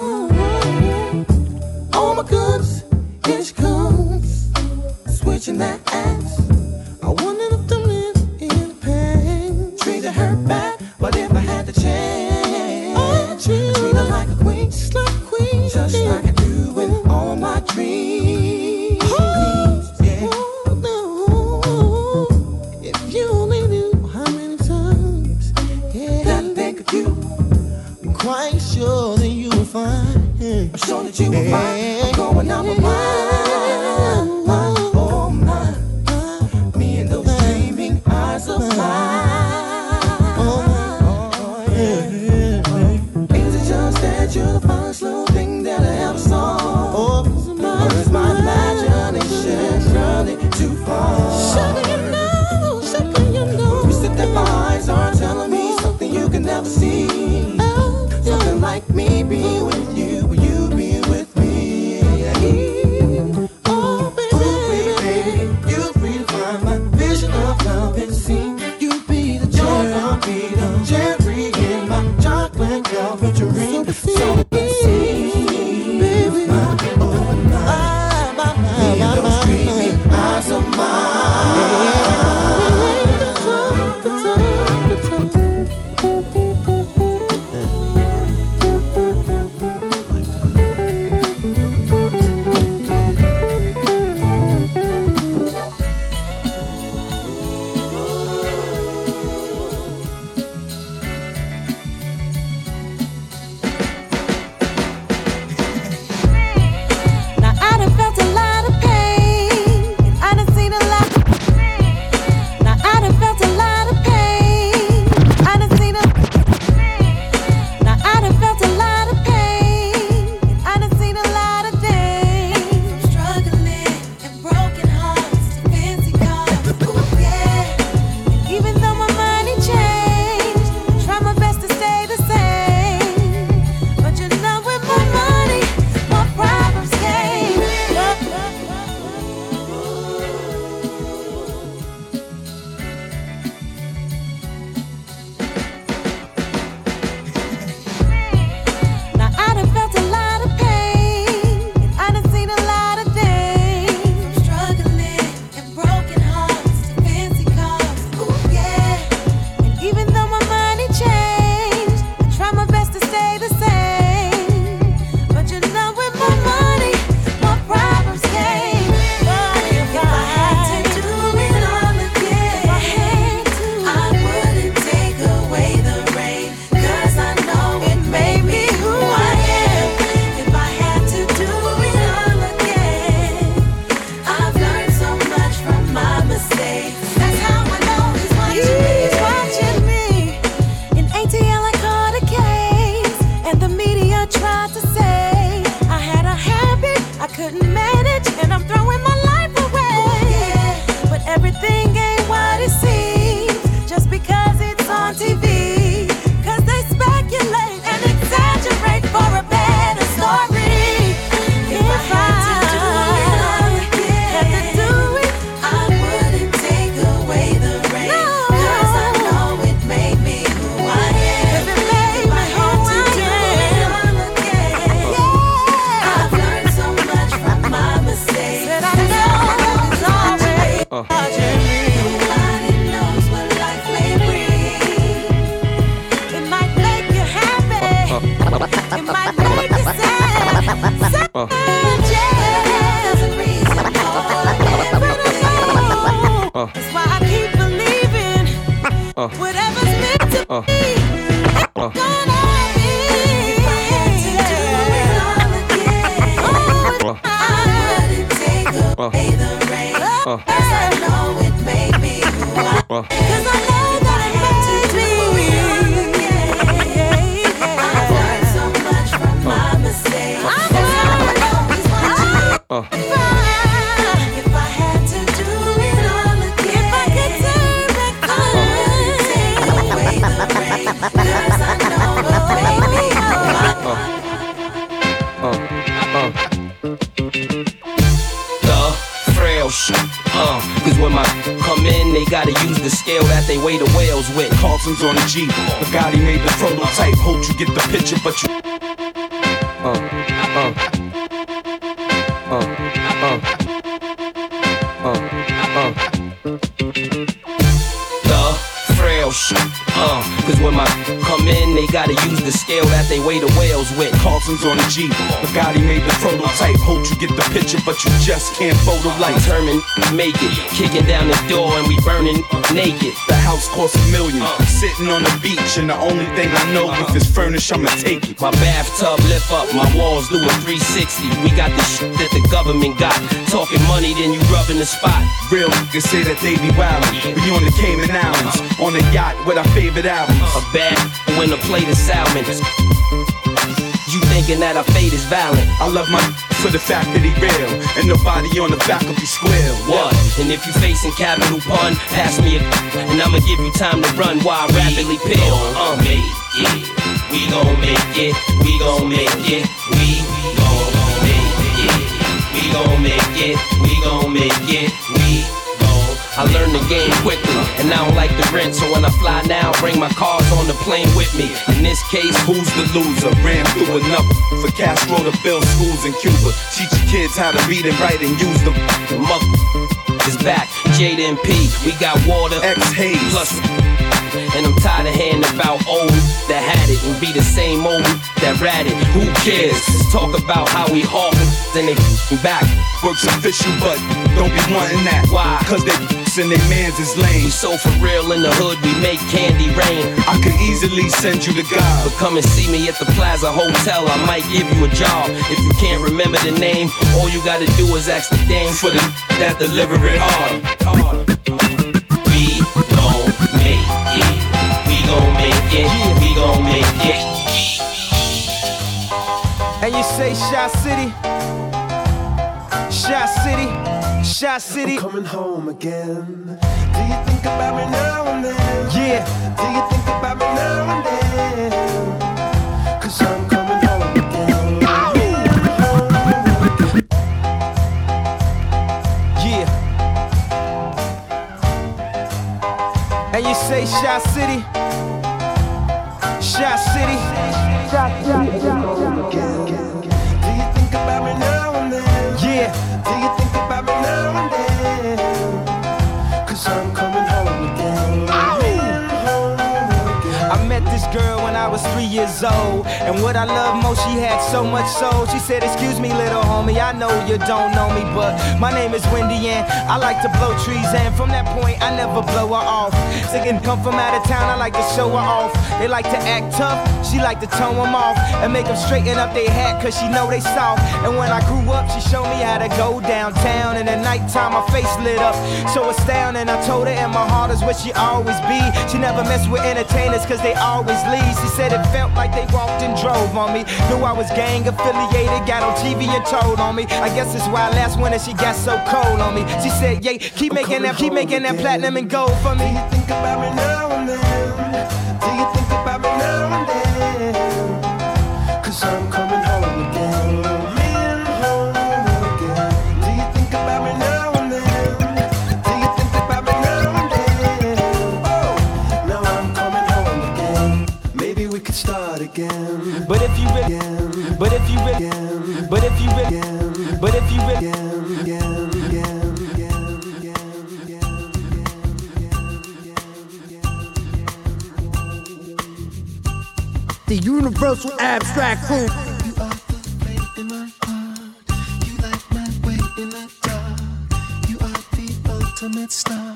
Oh my goodness, here she comes, switching that ass. I wanted up to live in the pain, treated her bad, but if I had the chance, oh, treat her like a queen, just like a queen, just like I do in all my dreams. Oh, yeah. Oh, no. If you only knew how many times, yeah, that I think of you, I'm quite sure that you will find. I'm sure that you will find. I'm going out my mind, my, oh my, me and those dreaming eyes of mine. Oh, yeah. Is it just that you're the first little thing that I ever saw? Or is my imagination running too far? Surely you know, surely you know. You said that my eyes are telling me something you can never see. Oh, yeah. Something like me being with you, will you be with me? Oh, baby, baby, you redefine my vision of love and scene. You be the joy, I'll be the cherry in my chocolate covered dream. So it seems, baby, my, oh my, me and those dreamy eyes of Now I done felt a lot of pain, and I done seen a lot. Now I done felt a lot of pain, I done seen a. Now I done felt a lot of pain, and I done seen a lot of days. From struggling and broken hearts to fancy cars, ooh yeah. And even though my money changed, I try my best to stay the same. But you know, with my money, my problems came. Now I done felt a lot of pain, and I done seen a lot of days. From struggling and broken hearts to fancy cars, ooh yeah. And even though my money changed, I try my best to stay the same. But you know, with my money, my problems came. But if I had to do it all again, if I had to, I wouldn't take away the rain, 'cause I know it made me who I am. If I had to do it all again, I've learned so much from my mistakes. That's how I know he's watching me. He's watching me. In A T L I caught a case, and the media tried to say I had a habit I couldn't manage, and I'm throwing my life away. But everything ain't what it seems, just because it's on T V. 'Cause they speculate and exaggerate for a better story. If I had to do it all again, had to do it, I wouldn't take away the rain, 'cause I know it made me who I am. If it made me who I am, I've learned so much from my mistakes. Said I know it's always watching me. Nobody knows what life may bring. It might make you happy, it might make you sad. There's a reason for everything. That's why I keep believing whatever's meant to be, it's gonna be. If I had to do it all again, oh, I wouldn't take away the rain, 'cause I know it made me who I am. 'Cause I know that it made me. I've learned so much from my mistakes. That's how I know he's watching me. If I, if I had to do it all again, if I could turn back time, I wouldn't take away the rain, 'cause I know it made me who I am. gotta use the scale that they weigh the whales with. Carlton's on the Jeep, Bugatti made the prototype. Hope you get the picture, but you. Uh, uh, uh, uh, uh, uh. The frail shit. Uh, cause when my come in, they gotta use the scale that they weigh the whales with. Carlton's on the Jeep, Bugatti made the prototype. Hope you get the picture, but you just can't photo light. Determined, make it, kicking down the door and we burning naked. The house costs a million, uh, sitting on the beach, and the only thing I know uh, if it's furnished, I'ma take it. My bathtub lift up, my walls do a three sixty. We got the shit that the government got. Talking money, then you rubbing the spot. Real niggas say that they be wildin'. We on the Cayman Islands, on a yacht with our favorite albums. A bag when a plate of salmon. You thinking that our fate is violent? I love my for the fact that he real, and nobody on the back of you squeal. What? And if you facing capital pun, pass me a and I'ma give you time to run while I rapidly peel. Uh, make it. We gon' make it. We gon' make it. We gon' make it. We gon' make it. We gon' make it. We I learned the game quickly, and I don't like the rent, so when I fly now, bring my cars on the plane with me. In this case, who's the loser? Ran through enough for Castro to build schools in Cuba. Teach your kids how to read and write and use them. The mother is back, Jada and P, we got water, X-Haze, plus and I'm tired of hearing about old that had it and be the same old that ratted. Who cares? Talk about how we hawkin' then they f***ing back. Works official, but don't be wanting that. Why? Cause they and they mans is lame. We so for real in the hood, we make candy rain. I could easily send you to God, but come and see me at the Plaza Hotel. I might give you a job. If you can't remember the name, all you gotta do is ask the dame for the that deliver it hard. We gon' make it. We gon' make it. We gon' make it. And you say Shot City, Shot City, Shot City. I'm coming home again. Do you think about me now and then? Yeah. Do you think about me now and then? Cause I'm coming home again. Yeah. And you say Shot City, Shot City, Shot City, Shot City. Do you think about me now and then? Yeah. Do you think about me now and then? Cause I'm coming home again. I met this girl when I was three years old, and what I love most, she had so much soul. She said, excuse me, little homie, I know you don't know me, but my name is Wendy and I like to blow trees, and from that point, I never blow her off. Thinking come from out of town, I like to show her off. They like to act tough, she like to tone them off, and make them straighten up their hat, cause she know they soft. And when I grew up, she showed me how to go downtown, and at nighttime, my face lit up, so astounding. I told her, and my heart is where she always be. She never messed with entertainers, cause they always leave. She said it felt like they walked and drove on me. Knew I was gang affiliated, got on T V and told on me. I guess that's why last winter she got so cold on me. She said, yeah, keep making that, keep making that platinum and gold for me. Do you think about me now and then? Do you think about me now and then? Cause I'm coming home again. Home again. Do you think about me now and then? Do you think about me now and then? Oh, now I'm coming home again. Maybe we could start again. But if you really, but if you really, but if you really, but if you really. The Universal Abstract Crew. You are the flame in my heart. You light my way in the dark. You are the ultimate star.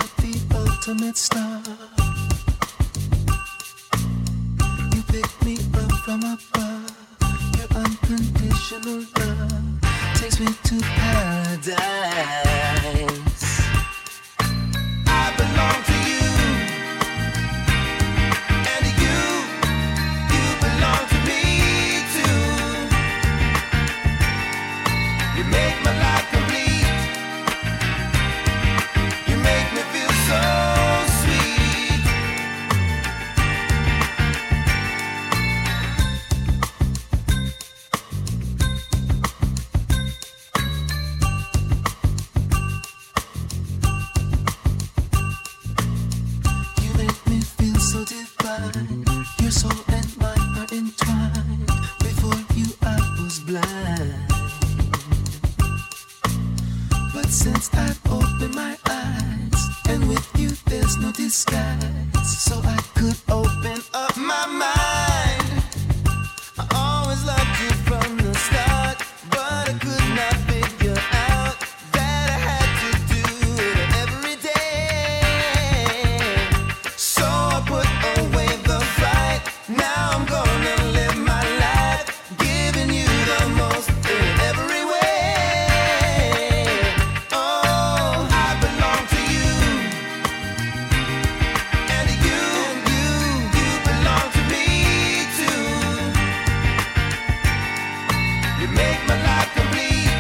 Star. You pick me Unconditional love takes me to paradise. I belong to you, and you, you belong to me too. You make my life complete. You make me feel so sweet. You make me feel so divine. Your soul and mine are entwined. Before you I was blind, but since I've opened my eyes, and with you there's no disguise, so I could open up my mind. I always loved you from the start, but I could not figure out that I had to do it every day. So I put away the fight. Now I'm gonna live my life, giving you the most in every way. Oh, I belong to you, and you, you, you belong to me too. You make my life complete.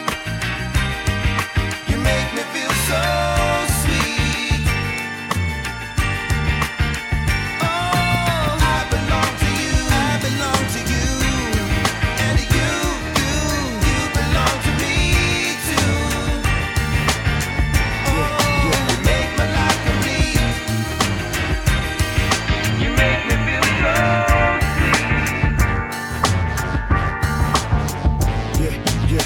You make me feel so sweet. Oh, I belong to you, I belong to you, and you, you, you belong to me too. Oh, you make my life complete. You make me feel so Yeah, yeah.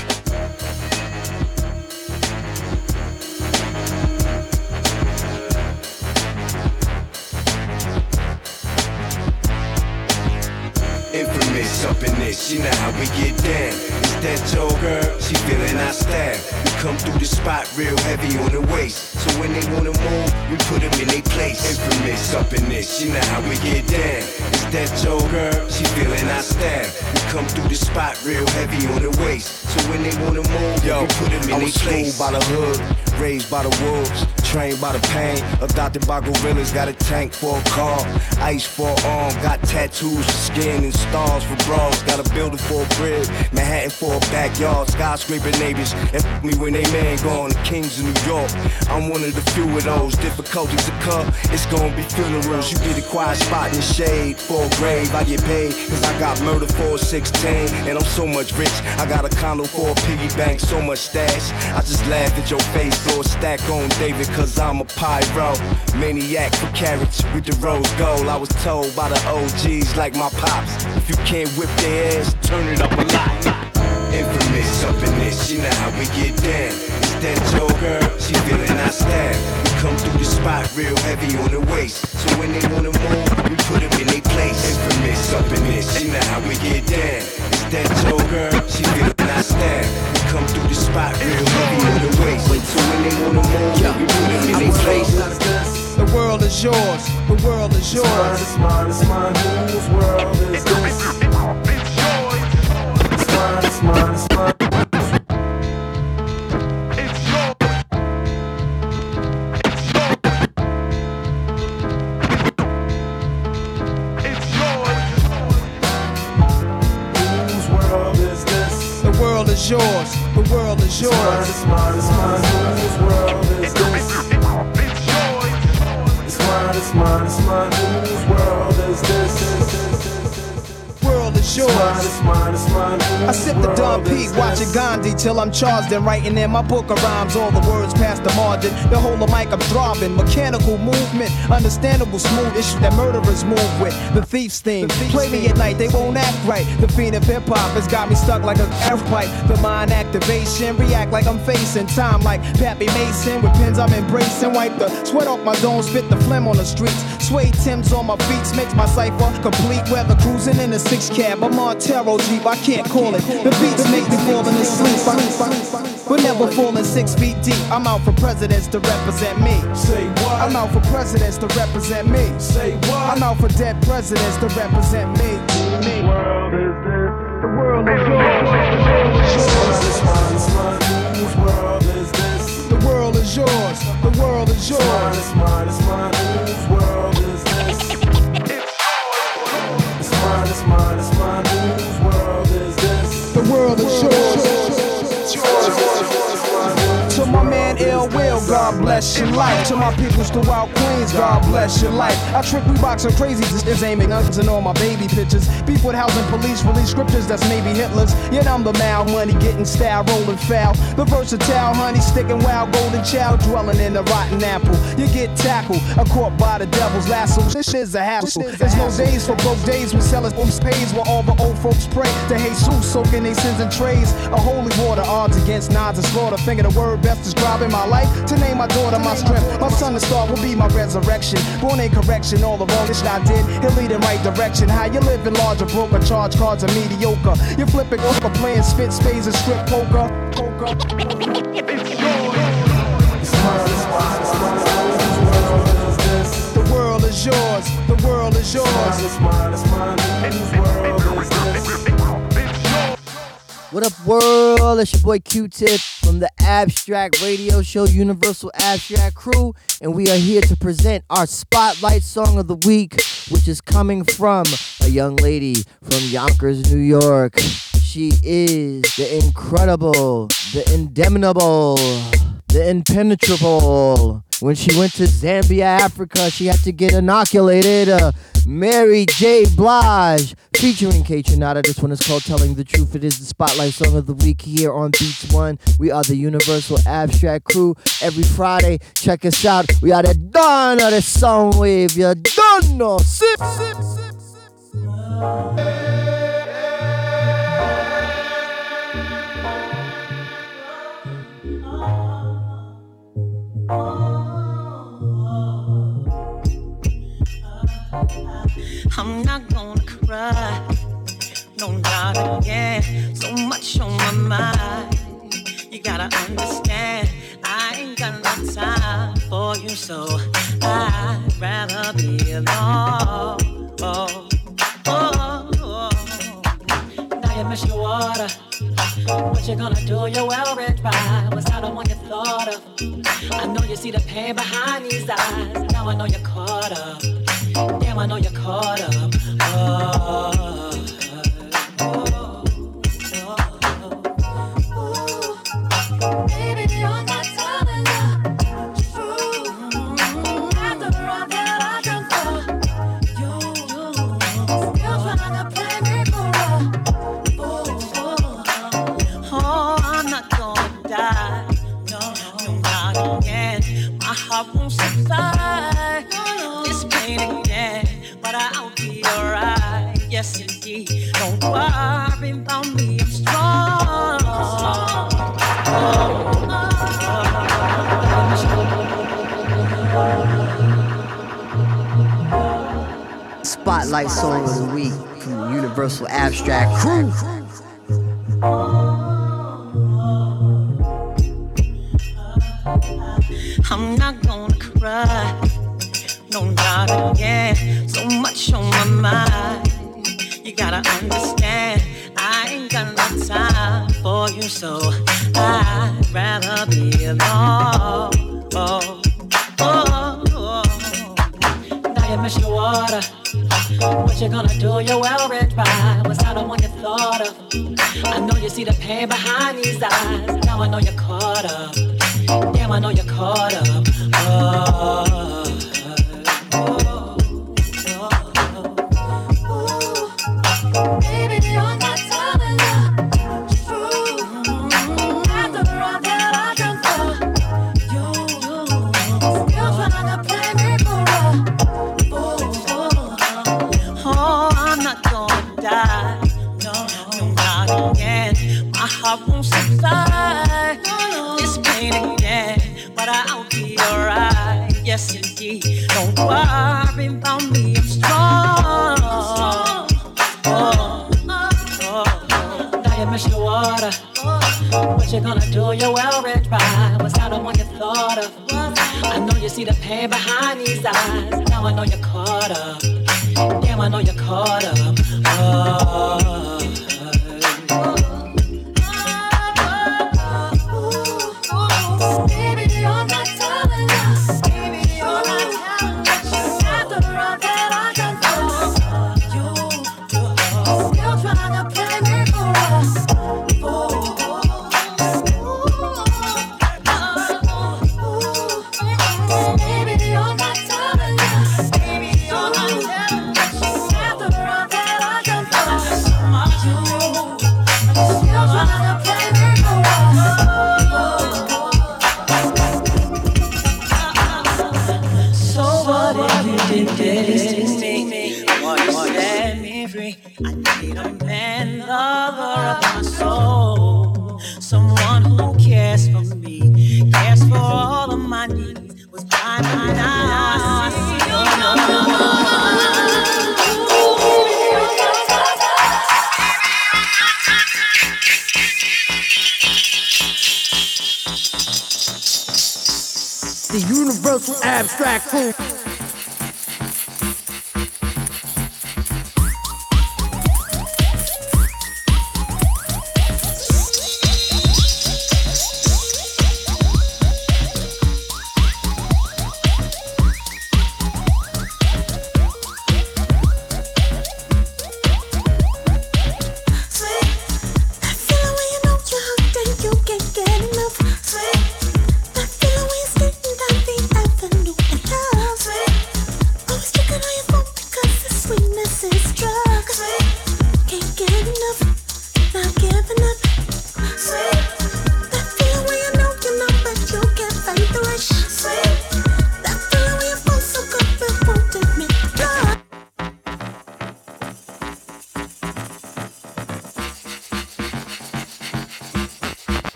Infamous up in this, you know how we get down. Is that your girl? She feeling our style. We come through the spot real heavy on the waist. So when they wanna move, we put them in their place. Infamous up in this, you know how we get down. Is that your girl? She feeling our style. We come through the spot real heavy on the waist. So when they wanna move, we put them in I their was place. schooled by the hood, raised by the wolves, trained by the pain, adopted by gorillas, got a tank for a car, ice for an arm, got tattoos for skin and stars for bras, got a building for a crib, Manhattan for a backyard, skyscraper neighbors, and f- me when they man gone, the kings of New York. I'm one of the few of those, difficulties occur, it's gonna be funerals, you get a quiet spot in the shade for a grave, I get paid, cause I got murder for a sixteen, and I'm so much rich, I got a condo for a piggy bank, so much stash, I just laugh at your face, throw a stack on David, cause I'm a pyro, maniac for carrots with the rose gold, I was told by the O Gs like my pops, if you can't whip their ass, turn it up a lot. Infamous up in this, you know how we get down. Is that your girl? She feeling our style. We come through the spot real heavy on the waist. So when they wanna move, we put them in their place. Infamous up in this, you know how we get down. Is that your girl? She feeling our style. We come through the spot real heavy on the waist. So when they wanna move, we put them in their place. The world is yours. The world is yours. It's mine, it's mine, it's mine. Whose world is this? It's mine, it's mine, it's mine. Whose world is this? The world is yours. The world is yours. It's mine, it's mine, it's mine. Whose world is this? It's mine, it's mine, it's mine. Whose world is this? World is yours. It's mine, it's mine, it's mine. I sip the Dom P, watching Gandhi till I'm charged and writing in my book of rhymes. All the words past the margin. The whole of mic I'm throbbing. Mechanical movement, understandable smooth issue that murderers move with. The thief's theme. Play me at night, they won't act right. The fiend of hip hop has got me stuck like a air pipe. The mind activation, react like I'm facing time like Pappy Mason. With pins I'm embracing. Wipe the sweat off my dome, spit the phlegm on the streets. Suede Timbs on my beats makes my cipher complete. Weather cruising in a six cab. I'm on Montero Jeep, I can't call it. The beats make me falling asleep. But never falling six feet deep. I'm out for presidents to represent me. Say what? I'm out for presidents to represent me. Say what? I'm out for dead presidents to represent me. Whose world is this? The world is yours. Whose world is this? The world is yours. The world is yours. It's mine, it's mine, whose world is this? It's mine, it's mine, it's mine, whose world is this? The world is yours. To my man Ill Will, God bless your life. To my peoples throughout Queens, God bless your life. I trick we boxing crazies, is aiming guns and all my baby pictures. Beef with housing police, release scriptures that's maybe Hitler's. Yet I'm the mal money, getting style, rolling foul. The versatile honey, sticking wild, golden child, dwelling in the rotten apple. You get tackled, a caught by the devil's lasso. This shit's a hassle. There's no days for broke days when sellers booms pays while all the old folks pray to Jesus, soaking their sins in trays. A holy water, odds against nods and slaughter. Finger the word best describing my life. To name my daughter my strength, my son the star will be my resurrection. Born in correction, all the wrong shit I did, he'll lead in right direction. How you living large or broke, or charge cards are mediocre. You flipping over, playing spit spades and strip poker. Poker. It's yours. It's mine, it's mine, it's mine, whose world is this? The world is yours. The world is yours. It's mine, it's mine, whose world is this? What up, world? It's your boy Q-Tip from the Abstract Radio Show, Universal Abstract Crew, and we are here to present our Spotlight Song of the Week, which is coming from a young lady from Yonkers, New York. She is the incredible, the indomitable, the impenetrable. When she went to Zambia, Africa, she had to get inoculated. Uh, Mary J. Blige, featuring K Tronada. This one is called Telling the Truth. It is the Spotlight Song of the Week here on Beats One. We are the Universal Abstract Crew. Every Friday, check us out. We are the Dawn of the Sound Wave. You don't know. Sip, sip, sip, sip. I'm not gonna cry, no, not again. So much on my mind, you gotta understand. I ain't got no time for you, so I'd rather be alone. Oh, oh, oh. Now you miss your water. What you gonna do? You're well read by. Was I the one you thought of? I know you see the pain behind these eyes. Now I know you're caught up. Damn, I know you're caught up. Oh, oh, oh, oh. Baby, you're not telling the truth. After all that I've done for you, still trying to play me for a fool. Oh, I'm not gonna die. No, no, not again. My heart won't subside. This pain again, but I'll be alright. Yes, indeed. Don't worry about me. I'm strong. Spotlight Song of the Week from the Universal Abstract Crew. I'm not gonna cry. No, not again. So much on my mind. You gotta understand. I ain't got no time for you, so I'd rather be alone. Oh, oh, oh. Now you miss your water. What you gonna do? You're well read by. Was I the one you thought of? I know you see the pain behind these eyes. Now I know you're caught up. Damn, I know you're caught up. Oh. Baby, you're not telling the truth. After all that I've done for you, still trying to play me for a fool. Oh, I'm not gonna die. No, no, not again. My heart won't subside. This pain again, but I'll be alright. Yes, indeed. Don't worry about me. I'm strong. Oh, oh, oh. Now you miss your water. What you gonna do? You're well read by. Was I the one you thought of? I know you see the pain behind these eyes. Now I know you're caught up. Damn, I know you're caught up. Oh, oh, oh. lover of my soul, someone who cares for me, cares for all of my needs, was blind, but now I see. Oh, no, no, no. The Universal Abstract Crew.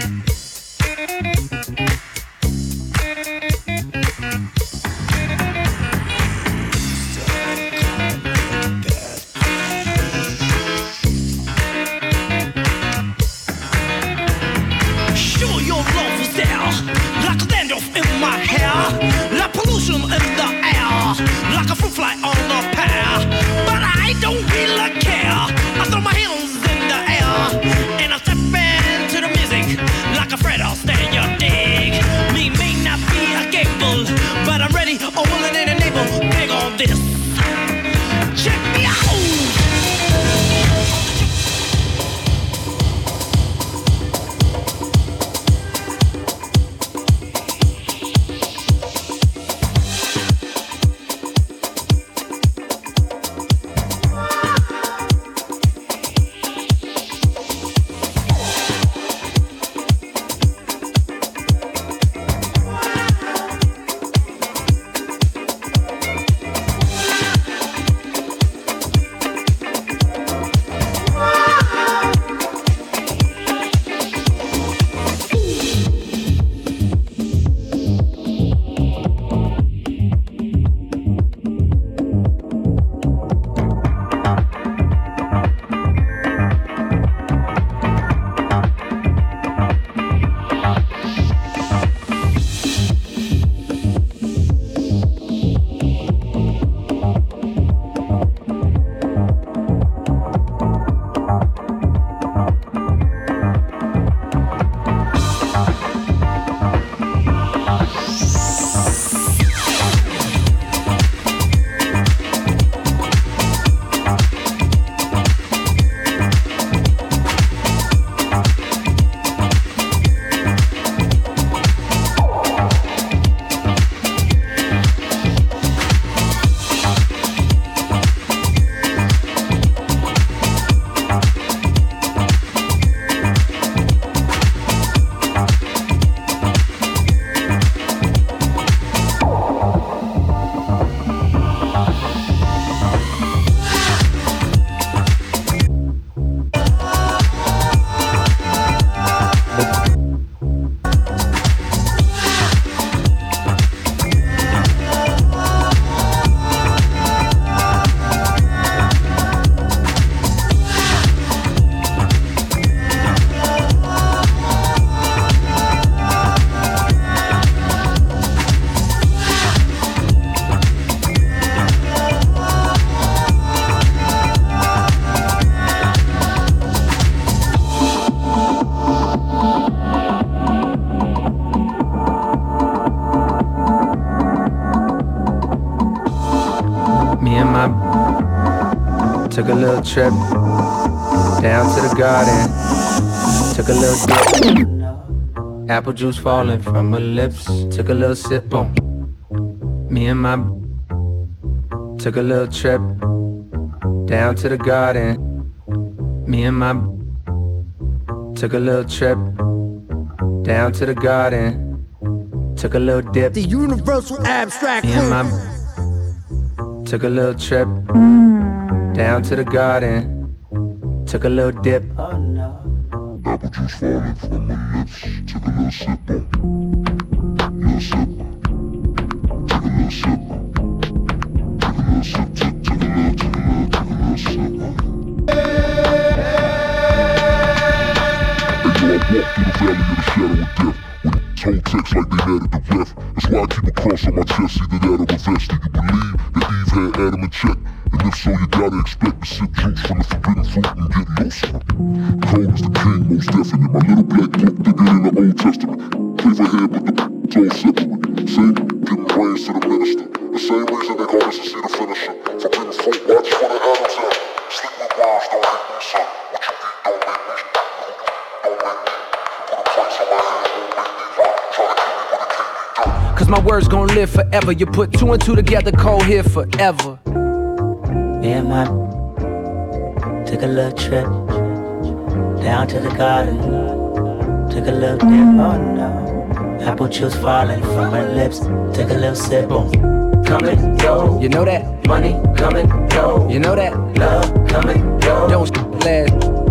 Sure, your love was there, like a dandruff in my hair, like pollution in the air, like a fruit fly on the pear. But I don't really care. I throw my hands in the air and I step into the music like a Fred Astaire. You dig me? May not be a gable, but I'm ready, oh willing and able. Big on this. Check me out. Took a little trip down to the garden. Took a little dip. Apple juice falling from her lips. Took a little sip on. Me and my took a little trip down to the garden. Me and my took a little trip down to the garden. Took a little dip. The Universal Abstract Me and my took a little trip down to the garden. Took a little dip. Oh no. Apple juice falling from my lips. Took a little sip on. Little sip. Took a little sip. Took a little sip. Took, took a little, took a little, took a little sip on. Hey, yo, I walk through the valley of the shadow of death. With whole text like they netted the ref. That's why I keep a cross on my chest, either that or a vest. Do you believe that Eve had Adam in check? And if so, you gotta expect to sip juice from the forbidden fruit and get loose. Cold is the king, most definite. My little black book, bigger than the Old Testament. Play for head, but the it's all separate. Same, giving brains to the minister. The same reason they call us to see the finisher. Forbidden fruit, watch for the Adam's head. Sleep with words, don't hate me, son. What you eat, don't make me. Don't make me. Put a price on my head, won't make me rock. Try to kill me, but it can't be done. Cause my words gon' live forever. You put two and two together, cold here forever. Me and my took a little trip down to the garden. Took a little dip, oh no. Apple juice falling from her lips. Took a little sip, boom. Come and go. You know that? Money come and go. You know that? Love come and go. Don't last.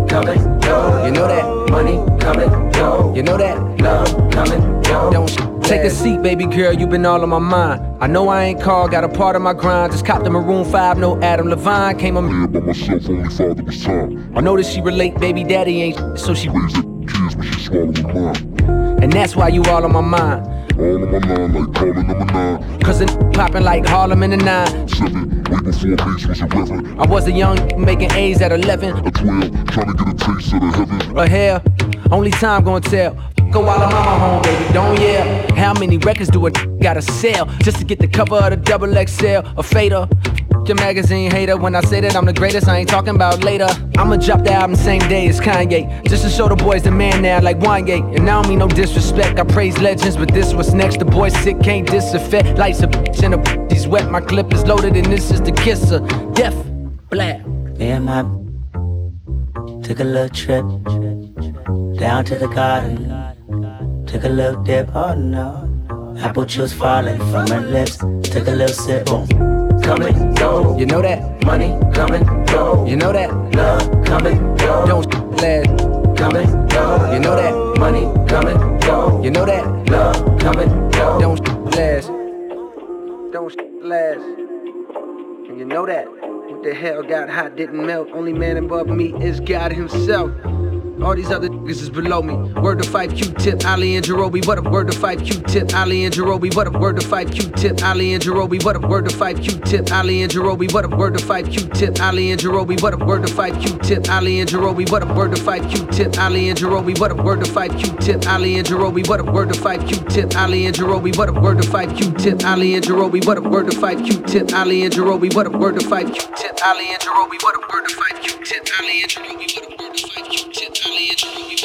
come and go. You know that money come and go. You know that love come and go. Don't sh- take a seat, baby girl, you been all on my mind. I know I ain't called, got a part of my grind. Just copped the Maroon five, no Adam Levine. Came on here by myself, only father was time. I know that she relate, baby daddy ain't sh- so she raised the kids, but she swallowing mine. And that's why you all on my mind. All on my line, like calling number nine. Cause the n- poppin' like Harlem in the nine. Seven, way before Mace was a reverend. I was a young n- making A's at eleven. At twelve, trying to get a taste of the heaven. Or hell, only time gonna tell. Go while I'm mama home, baby, don't yell. How many records do a n- gotta sell just to get the cover of the double X L? A fader. Your magazine hater, when I say that I'm the greatest, I ain't talking about later. I'ma drop the album same day as Kanye, just to show the boys the man now like Wanye. And I don't mean no disrespect, I praise legends, but this what's next. The boy sick, can't disaffect. Lights a bitch and a he's wet, my clip is loaded and this is the kiss of death. Black. Me and my took a little trip down to the garden. Took a little dip, oh no. Apple juice falling from her lips. Took a little sip, boom. Come and go. You know that money come and go. You know that love come and go. Don't last. Come and go. You know that money come and go. You know that love come and go. Don't last. Don't last. And you know that what the hell got hot didn't melt. Only man above me is God himself. All these other niggas is below me. Word to five Q-tip, Ali and Jerobi. What up? Word to five Q-tip, Ali and Jerobi. What up? Word to five Q-tip, Ali and Jerobi. What up? Word to five Q-tip, Ali and Jerobi. What up? Word to five Q-tip, Ali and Jerobi. What up? Word to five Q-tip, Ali and Jerobi. What up? Word to five Q-tip, Ali and Jerobi. What up? Word to five Q-tip, Ali and Jerobi. What up? Word to five Q-tip, Ali and Jerobi. What up? Word to five Q-tip, Ali and Jerobi. What up? Word to five Q-tip, Ali and Jerobi. What up? Word to five Q-tip, Ali and Jerobi. What up? Word to five Q-tip, Ali and Jerobi. What up? Word to five Q-tip, Ali and Jerobi.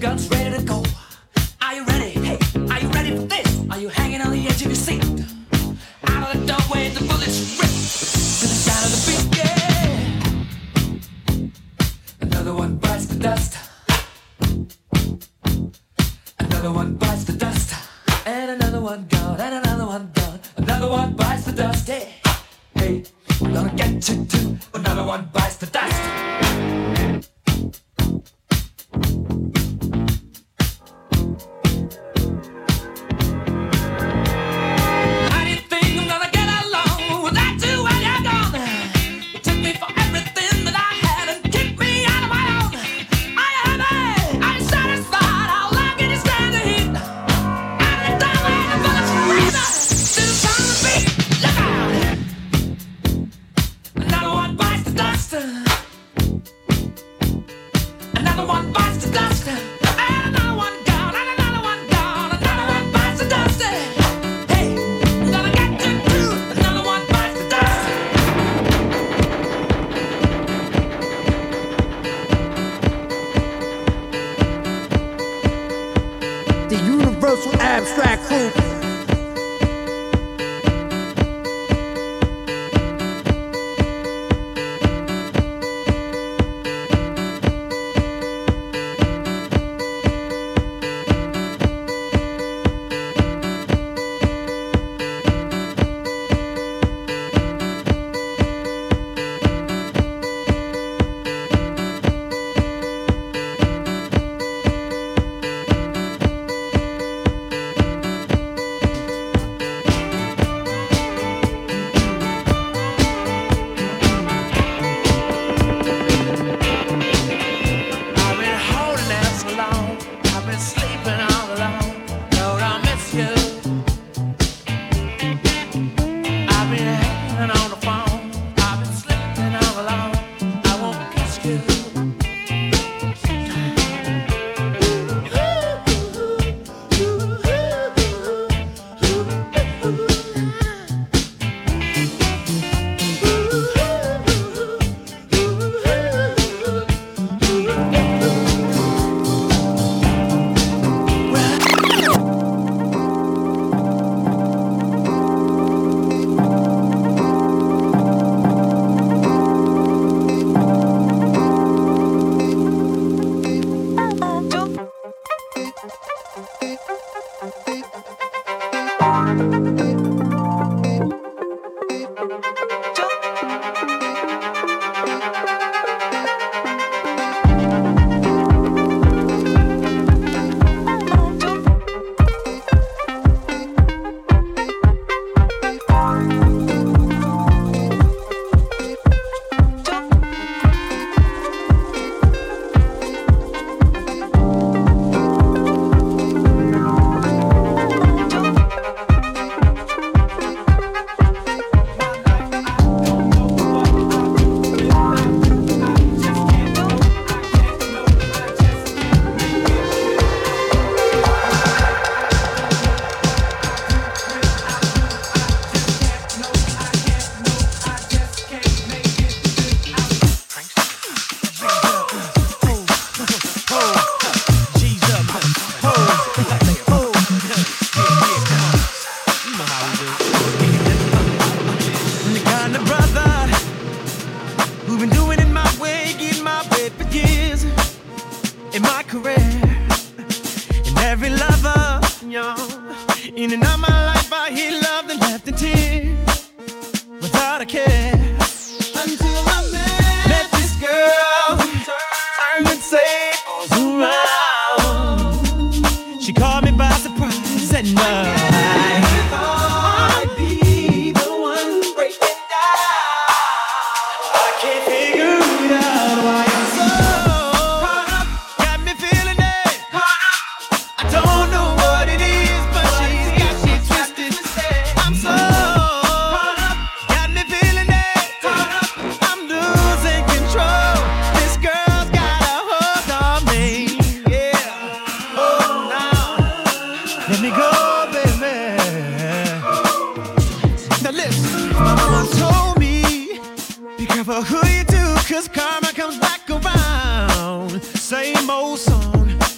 guns ready to go. Are you ready? Hey, are you ready for this? Are you hanging on the edge of your seat? Out of the doorway, the bullets rip to the sound of the beat. Yeah. Another one bites the dust. Another one bites the dust. And another one gone. And another one gone. Another one bites the dust. Hey, hey, we're gonna get you too. Another one bites the dust. Abstract Crew.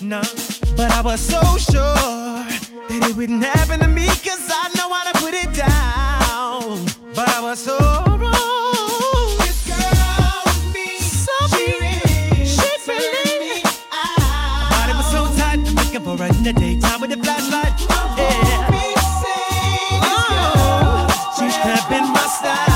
no. But I was so sure that it wouldn't happen to me, cause I know how to put it down. But I was so wrong. This girl with me, so she, she really, my body was so tight, I'm looking for her in the daytime with the flashlight. Yeah. Oh, she's cramping my style.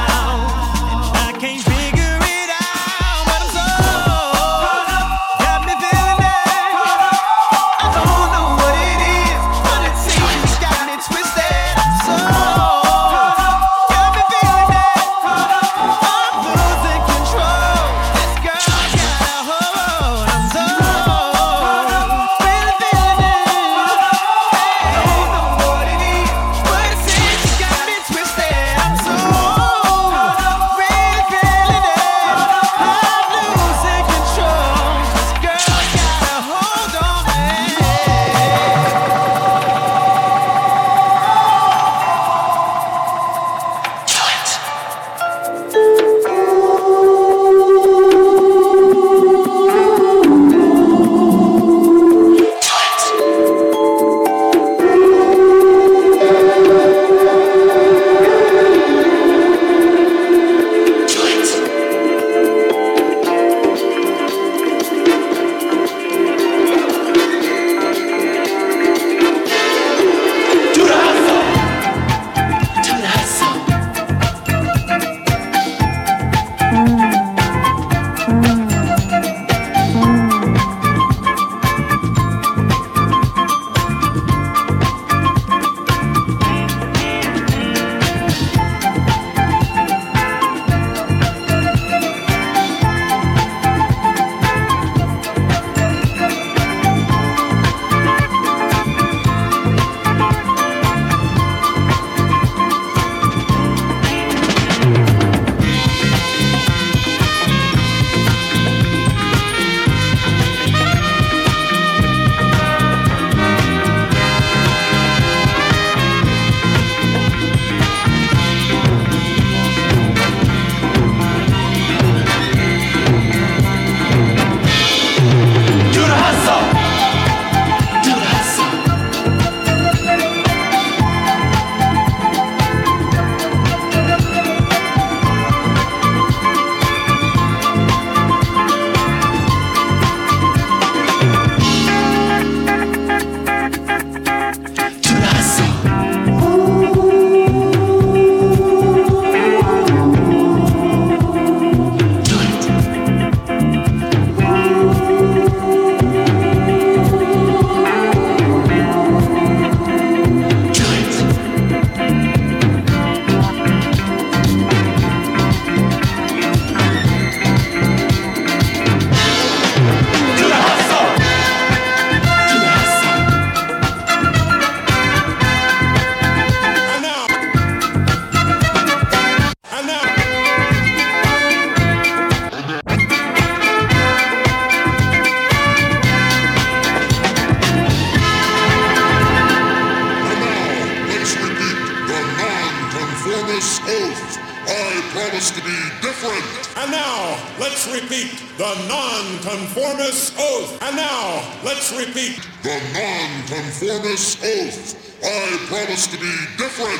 The non-conformist oath. And now, let's repeat the non-conformist oath. I promise to be different.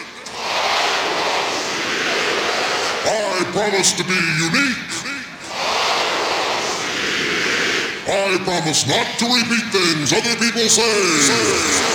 I promise to be unique. I promise not to repeat things other people say.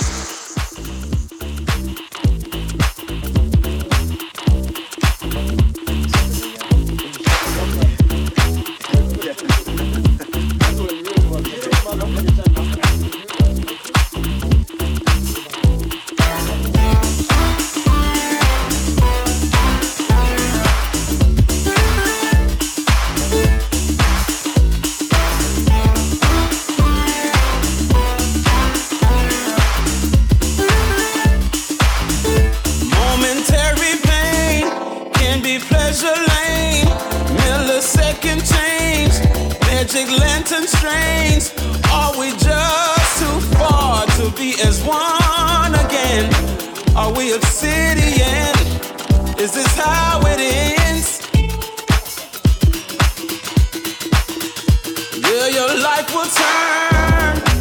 Magic lantern strains. Are we just too far to be as one again? Are we obsidian? Is this how it ends? Yeah, your life will turn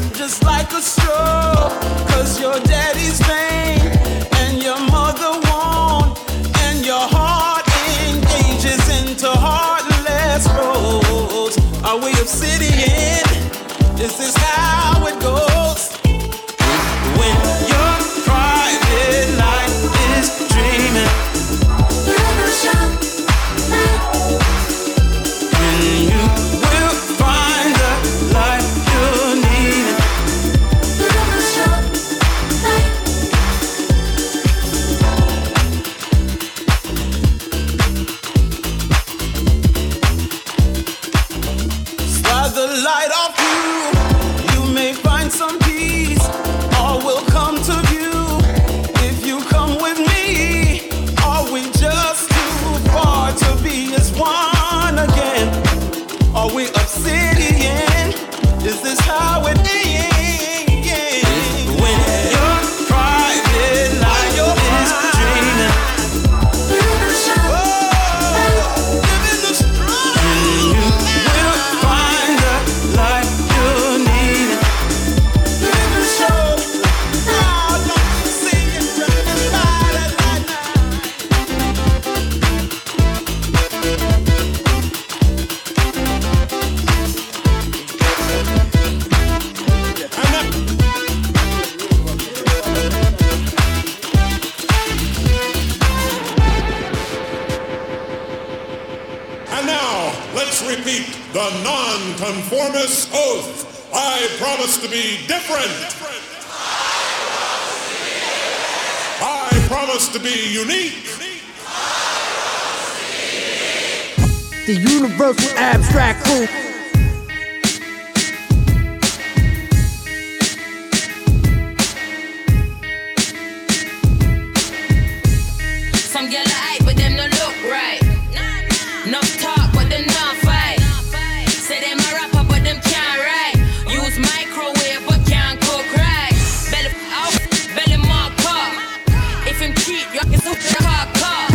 stroke, cause your daddy's vain, and your mother won't, and your heart engages into heartless roads. Are we obsidian? Is this how it goes? When your private life is dreaming, when you will find the life you need. Slide the light off you, you may find some peace. All will come to view if you come with me. Are we just too far to be as one again? Are we obsidian? Is this how it ends? When your private life is dreaming, oh, living the struggle, and you will find the life you need. Live the show. Oh, don't you see it running by the light now? And now, let's repeat the non-conformist oath. I promise to be different. I promise to be unique. The Universal Abstract Crew. Some get like, but them no look right. No talk, but them not fight. Say them a rapper, but them can't write. Use microwave, but can't cook right. Belly out, belly mark up. If him cheat, you can suck the car car.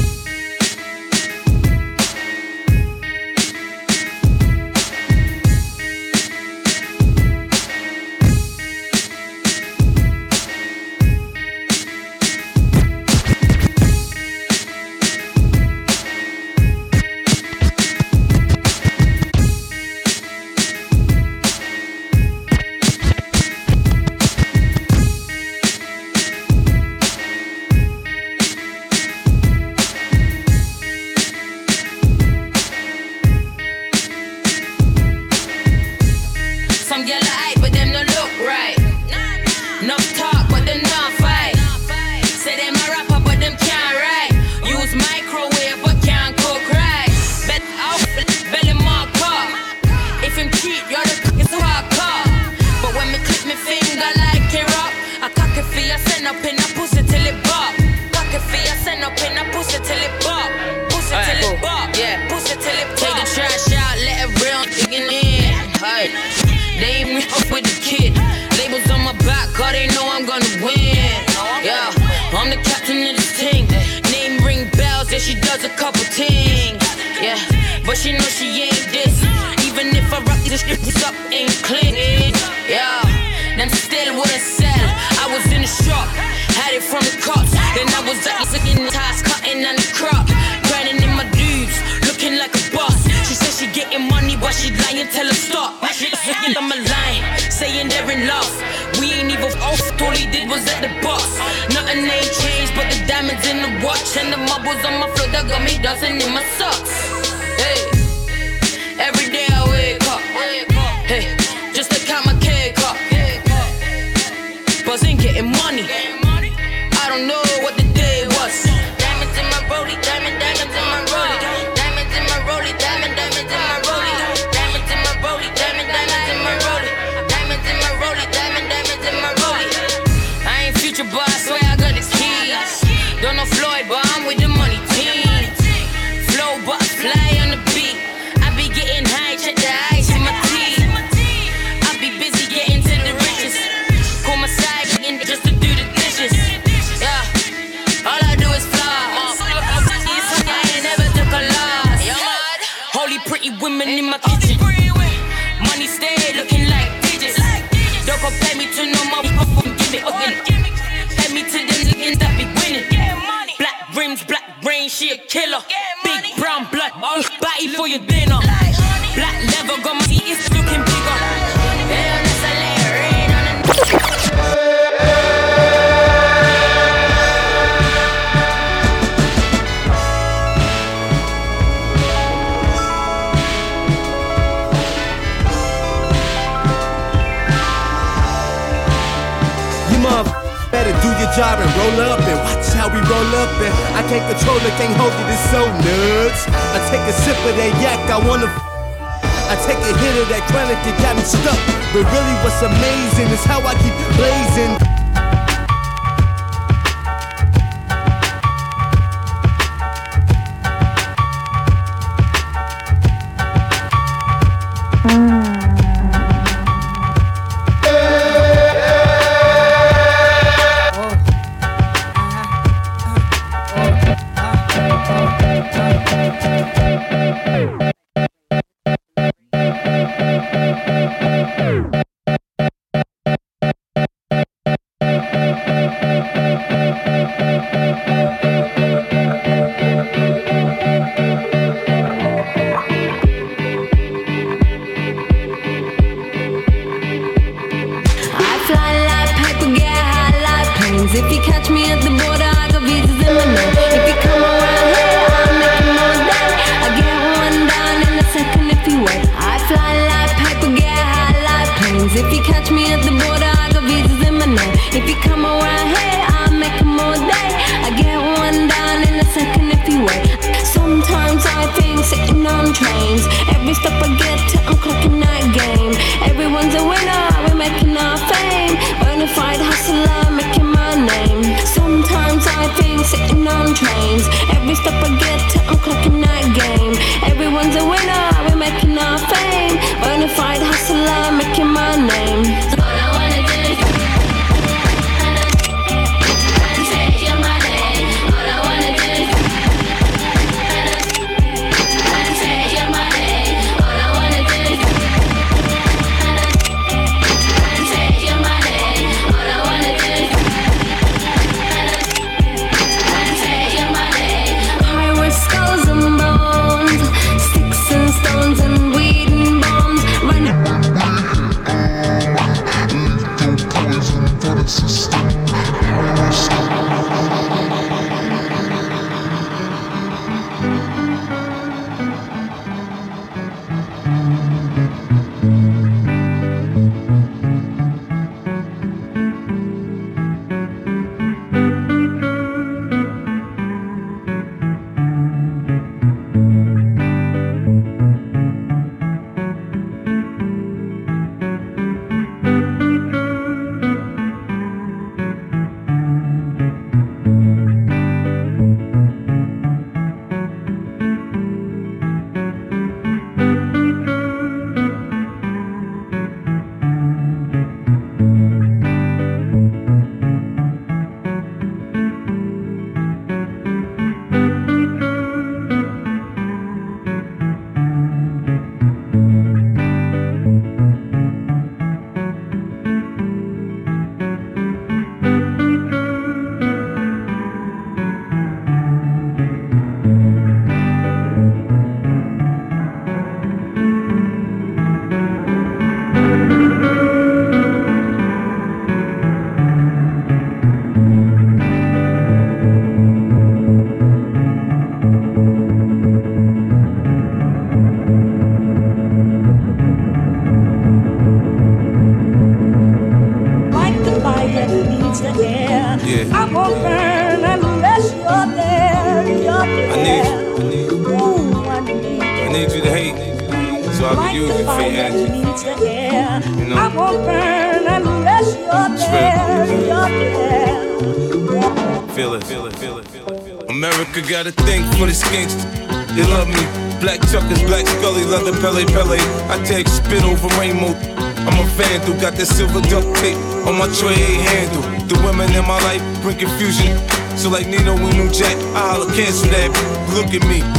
Some get like, but them no look right. No talk, but them not fight. Say them a rapper, but them can't write. Use microwave, but can't cook right. Bet out, belly mark up. If him cheat, you're the it's a hard car. But when me click me finger like it rock, I cock it for you, send up in a pussy till it bop. Cock it for you, send up in a pussy till it bop. Pussy till it bop, yeah, pussy till it bop. Take the trash out, let it real digging in. Hey. They ain't me up with the kid. Labels on my back, cause they know I'm gonna win. Yeah, I'm the captain of this team. Name ring bells, yeah, she does a couple things. Yeah, but she know she ain't this. Even if I rock this shit, this up ain't clean. Yeah, them still wouldn't sell. I was in the shop, had it from the cops. Then I was like, in the ties, cutting on the crop. Grinding in my dudes, looking like a boss. She said she getting money, but she lying, tell her stop. Looking on my line, saying they're in love. We ain't even off, all he did was at the box. Nothing ain't changed, but the diamonds in the watch. And the marbles on my floor that got me dancing in my socks. Hey, every day I wake up. Hey, just to count my cake up. Buzzing, getting money. I don't know what the day was. Diamonds in my rollie, diamond, diamonds in my rollie. Diamonds in my rollie, diamond, diamonds in my rollie. Diamonds in my rollie, diamond, diamonds in my rollie. Diamonds in my rollie, diamond, diamonds in my rollie. I ain't future, but I swear I got the keys. Don't know Floyd, but I'm with the money team. Flow, but I fly on the beat. I be getting high, check the ice in my teeth. I be busy getting to the riches. Call my side in just to do the dishes. Yeah, all I do is fly. I ain't never took a loss. Holy pretty women in my kitchen. Money stay looking like digits. Don't compare me to so no motherfucking gimmick. Let me to them niggas that be winning. Black rims, black brain, she a killer. Big brown blood, body for your dinner. Black leather, got my teeth, it's looking bigger. Yeah, that's a layer, rain on the better do your job and roll up and watch how we roll up and I can't control it, can't hold it, it's so nuts. I take a sip of that yak, I wanna I take a hit of that chronic, it got me stuck. But really what's amazing is how I keep blazing. If you catch me at the border, I got visas in my name. If you come around here, I'll make them all day. I get one down in a second if you wait. I fly like paper, get high like planes. If you catch me at the border, I got visas in my name. If you come around here, I'll make them all day. I get one down in a second if you wait. Sometimes I think sitting on trains. Every step I get to, I'm clocking that game. Everyone's a winner, we're making our fame. Bonafide hustler, making my name. Sometimes I think sitting on trains. Every step I get to, I'm clocking that game. Everyone's a winner, we're making our fame. Bonafide hustler, making my name. All I wanna do is say you're my name. All I wanna do is say you're my name. All I wanna do is say you're my name. All I wanna do is say you're my name. Pirates, skulls and bones, sticks and stones and weed and bombs. Running. Poison for the system. Got a thing for the skinks. They love me. Black Chuckers, Black Scully, leather Pele Pele. I take spit over rainbow. I'm a vandal, got that silver duct tape on my tray handle. The women in my life bring confusion. So like Nino and New Jack, I holla cancel that. Look at me.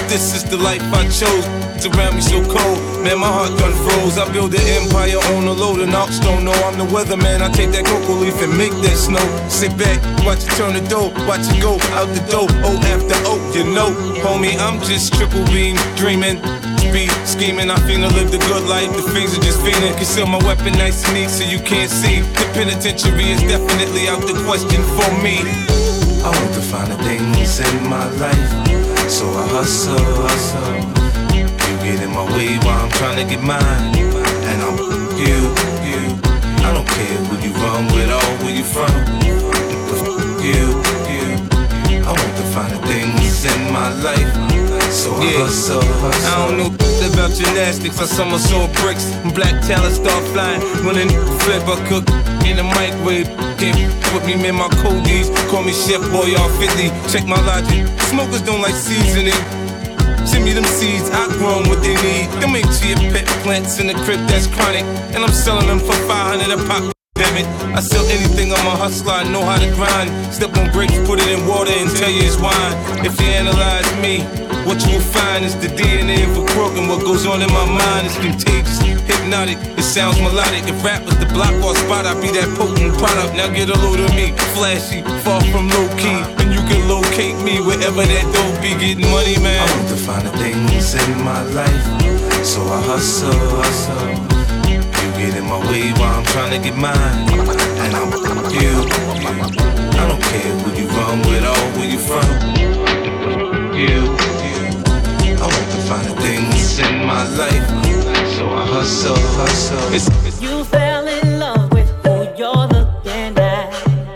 this is the life I chose. It's around me so cold, man, my heart done froze. I build an empire on a load, and ops don't know I'm the weatherman. I take that cocoa leaf and make that snow. Sit back, watch it turn the dough, watch it go out the dough. O after O, you know, homie, I'm just triple beam dreaming. Be scheming, I finna live the good life. The fiends are just feeling. Conceal my weapon nice and neat so you can't see. The penitentiary is definitely out the question for me. I want the finer things in my life, so I hustle, hustle. You get in my way while I'm trying to get mine, and I'm you, you. I don't care who you run with or where you from. You, you. I want the finer things in my life, so I Yeah. hustle, hustle. I don't know about gymnastics. I somersault bricks. Black talent start flying. When a flip, I cook in the microwave. Can't put me in my coldies. Call me Chef Boy all fifty. Check my logic. Smokers don't like seasoning. Send me them seeds, I grow 'em what they need. Them ain't chia pet plants in the crib that's chronic. And I'm selling them for five hundred a pop. Damn it, I sell anything, I'm a hustler, I know how to grind. Step on grapes, put it in water and tell you it's wine. If you analyze me, what you will find is the D N A of a crook. And what goes on in my mind is contagious, hypnotic, it sounds melodic. If rap was the block or spot, I'd be that potent product. Now get a load of me, flashy, far from low key. And you can locate me wherever that dope be. Getting money, man. I want to find the things in my life, so I hustle, hustle. You get in my way while I'm trying to get mine, and I'm you, you. I don't care who you run with or where you from. You, you. I want to find the things in my life, so I hustle, hustle. It's, it's You fell in love with who you're looking at.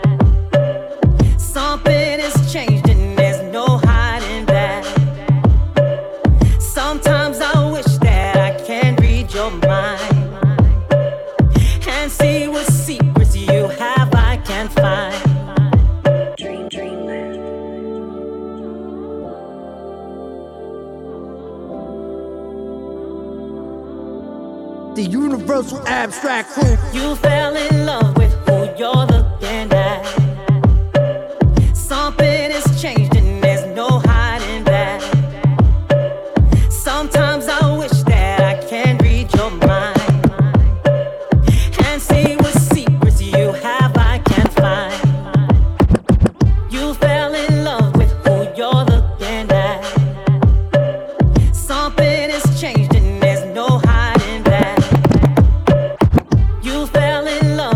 Something has changed and there's no hiding that. Sometimes I wish that I can read your mind and see what secrets you have I can find. Dream, dreamland. The Universal Abstract Crew. You fell in love with who you're looking at. Something has changed and there's no hiding that. Sometimes I wish that I can read your mind and see what secrets you have I can find. You fell in love with who you're looking at. Something has changed and there's no hiding that. You fell in love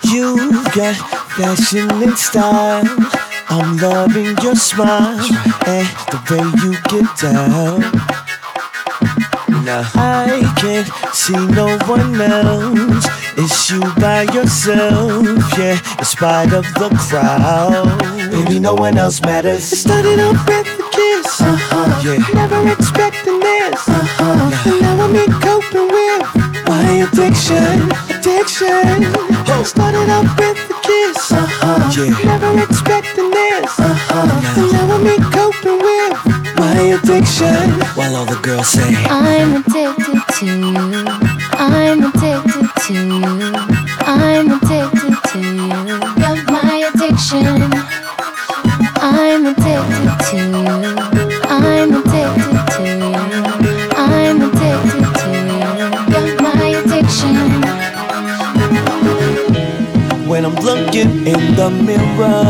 You got fashion and style. I'm loving your smile and the way you get down. Now I can't see no one else. It's you by yourself, yeah, in spite of the crowd. Baby, no one else matters. It started off with a kiss, uh-huh, yeah. Never expecting this, uh-huh. And now I'm in coping with my addiction, addiction. Oh. Started off with a kiss, uh-huh, yeah. Never expecting this, uh-huh. And now I'm in coping with my addiction. While all the girls say I'm addicted to you, I'm addicted to you, I'm addicted to you, you're my addiction. I'm addicted to you, I'm addicted to you, I'm addicted to you, you're my addiction. When I'm looking in the mirror,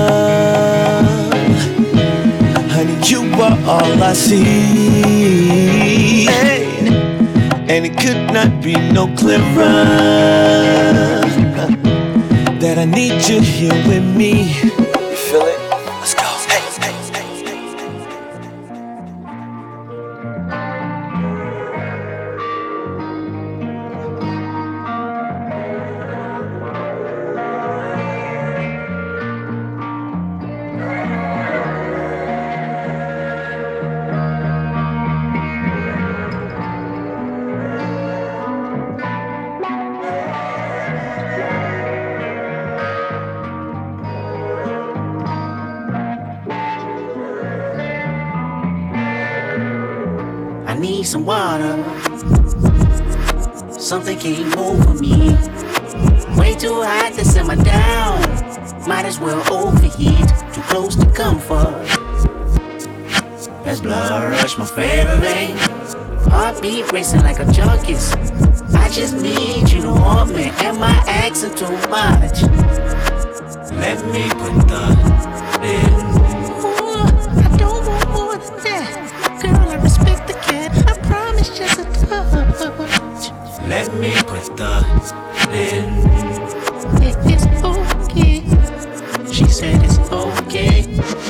honey, you are all I see, hey. And it could not be no clearer that I need you here with me. You feel it? Let's go. Hey, hey, hey, hey, hey. Some water, something came over me. Way too hot to simmer down. Might as well overheat. Too close to comfort. As blood rush my favorite vein. Heartbeat racing like a junkie's. I just need you to want me. Am I asking too much? Let me put the in. I don't want more than that. Girl, I respect the cat. I promise just a touch. Let me put the in. It is okay. She said it's okay.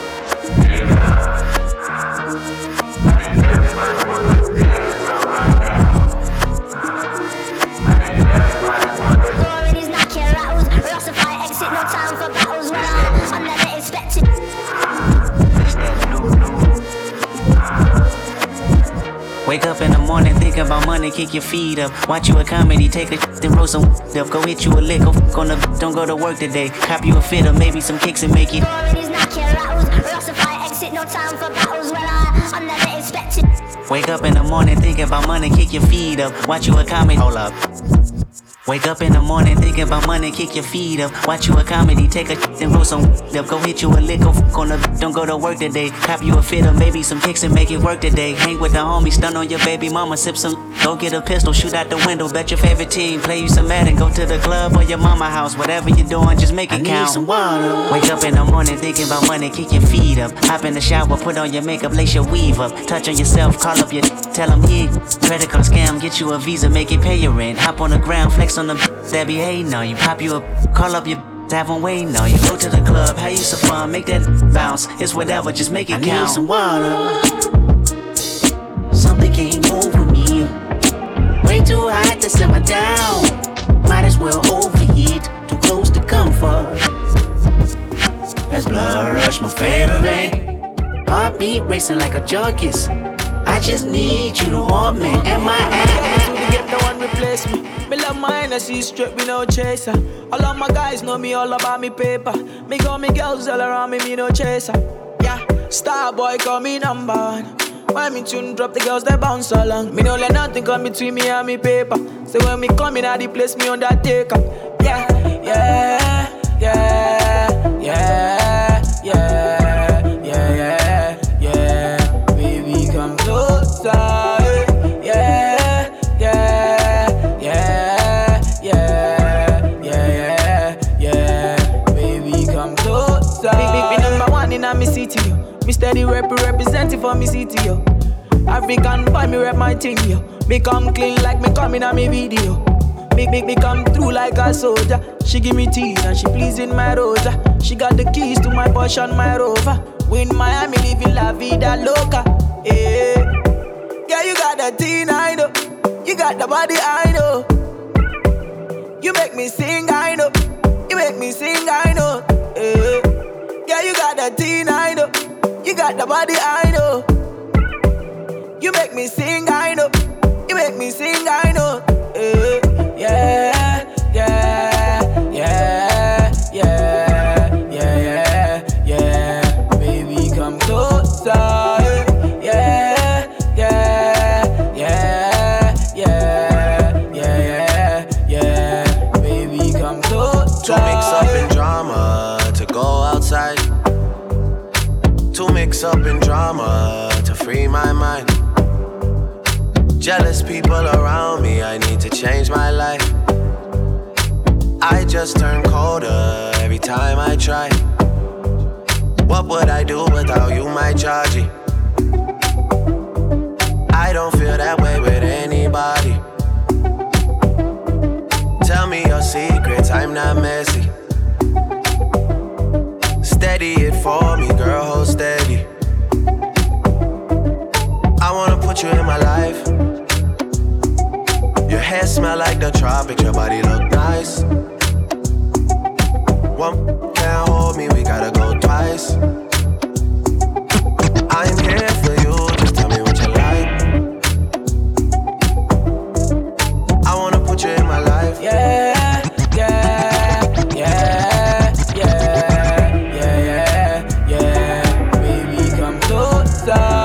Wake up in the morning, think about money, kick your feet up. Watch you a comedy, take a shit, then roll some up. Go hit you a lick, go f*** on the don't go to work today. Cop you a fit or maybe some kicks and make it. Wake up in the morning, thinking about money, kick your feet up. Watch you a comedy, hold up. Wake up in the morning, thinking about money, kick your feet up. Watch you a comedy, take a shit, then roll some up. Go hit you a lick, go f*** on the don't go to work today. Cop you a fit or maybe some kicks and make it work today. Hang with the homies, stun on your baby mama, sip some. Go get a pistol, shoot out the window, bet your favorite team. Play you some Madden, go to the club or your mama house. Whatever you're doing, just make it I count. Need some water. Wake up in the morning, thinking about money, kick your feet up. Hop in the shower, put on your makeup, lace your weave up. Touch on yourself, call up your tell them yeah. Credit card scam, get you a visa, make it pay your rent. Hop on the ground, flex on the that be hating on you. Pop you up, call up your have them waiting on you. Go to the club, have you some fun, make that bounce. It's whatever, just make it I count. I need some water. Something came over me. Way too hot to simmer down. Might as well overheat. Too close to comfort. As blood rush my favorite vein. Heartbeat racing like a junkie's. I just need you to want me. Am I at? Get no one replace me. Me love my Hennessy straight, me no chaser. All of my guys know me all about me paper. Me got me girls all around me, me no chaser. Yeah, star boy call me number one. When me tune drop, the girls they bounce along. Me no let nothing come between me and me paper. So when me come in, I the place me on that take up. Yeah, yeah, yeah, yeah, yeah, yeah, yeah, yeah. Baby, come closer. Yeah, yeah, yeah, yeah, yeah, yeah. Baby, come closer. Big, big, big number one in a me city, yo. Me steady rep representing for me city, yo. African boy, me rep my thing, yo. Me come clean like me coming on me video. Make, make me come through like a soldier. She give me tea and she pleasing my rosa. She got the keys to my Porsche and my Rover. We in Miami living la vida loca. Yeah, yeah, you got the teen, I know. You got the body, I know. You make me sing, I know. You make me sing, I know. Yeah, yeah, you got the teen, I know. You got the body, I know. You make me sing, I know. You make me sing, I know. Yeah, yeah, yeah, yeah, yeah, yeah, yeah. Baby, come closer. Yeah, yeah, yeah, yeah, yeah, yeah. Baby, come closer. Too mixed up in drama to go outside. Too mixed up in drama to free my mind. Jealous people around me, I need to change my life. I just turn colder every time I try. What would I do without you, my Georgie? I don't feel that way with anybody. Tell me your secrets, I'm not messy. Steady it for me, girl, hold steady. I wanna put you in my life. Your hair smell like the tropics, your body look nice. One can't hold me, we gotta go twice. I'm here for you, just tell me what you like. I wanna put you in my life. Yeah, yeah, yeah, yeah, yeah, yeah, yeah. Baby, come closer.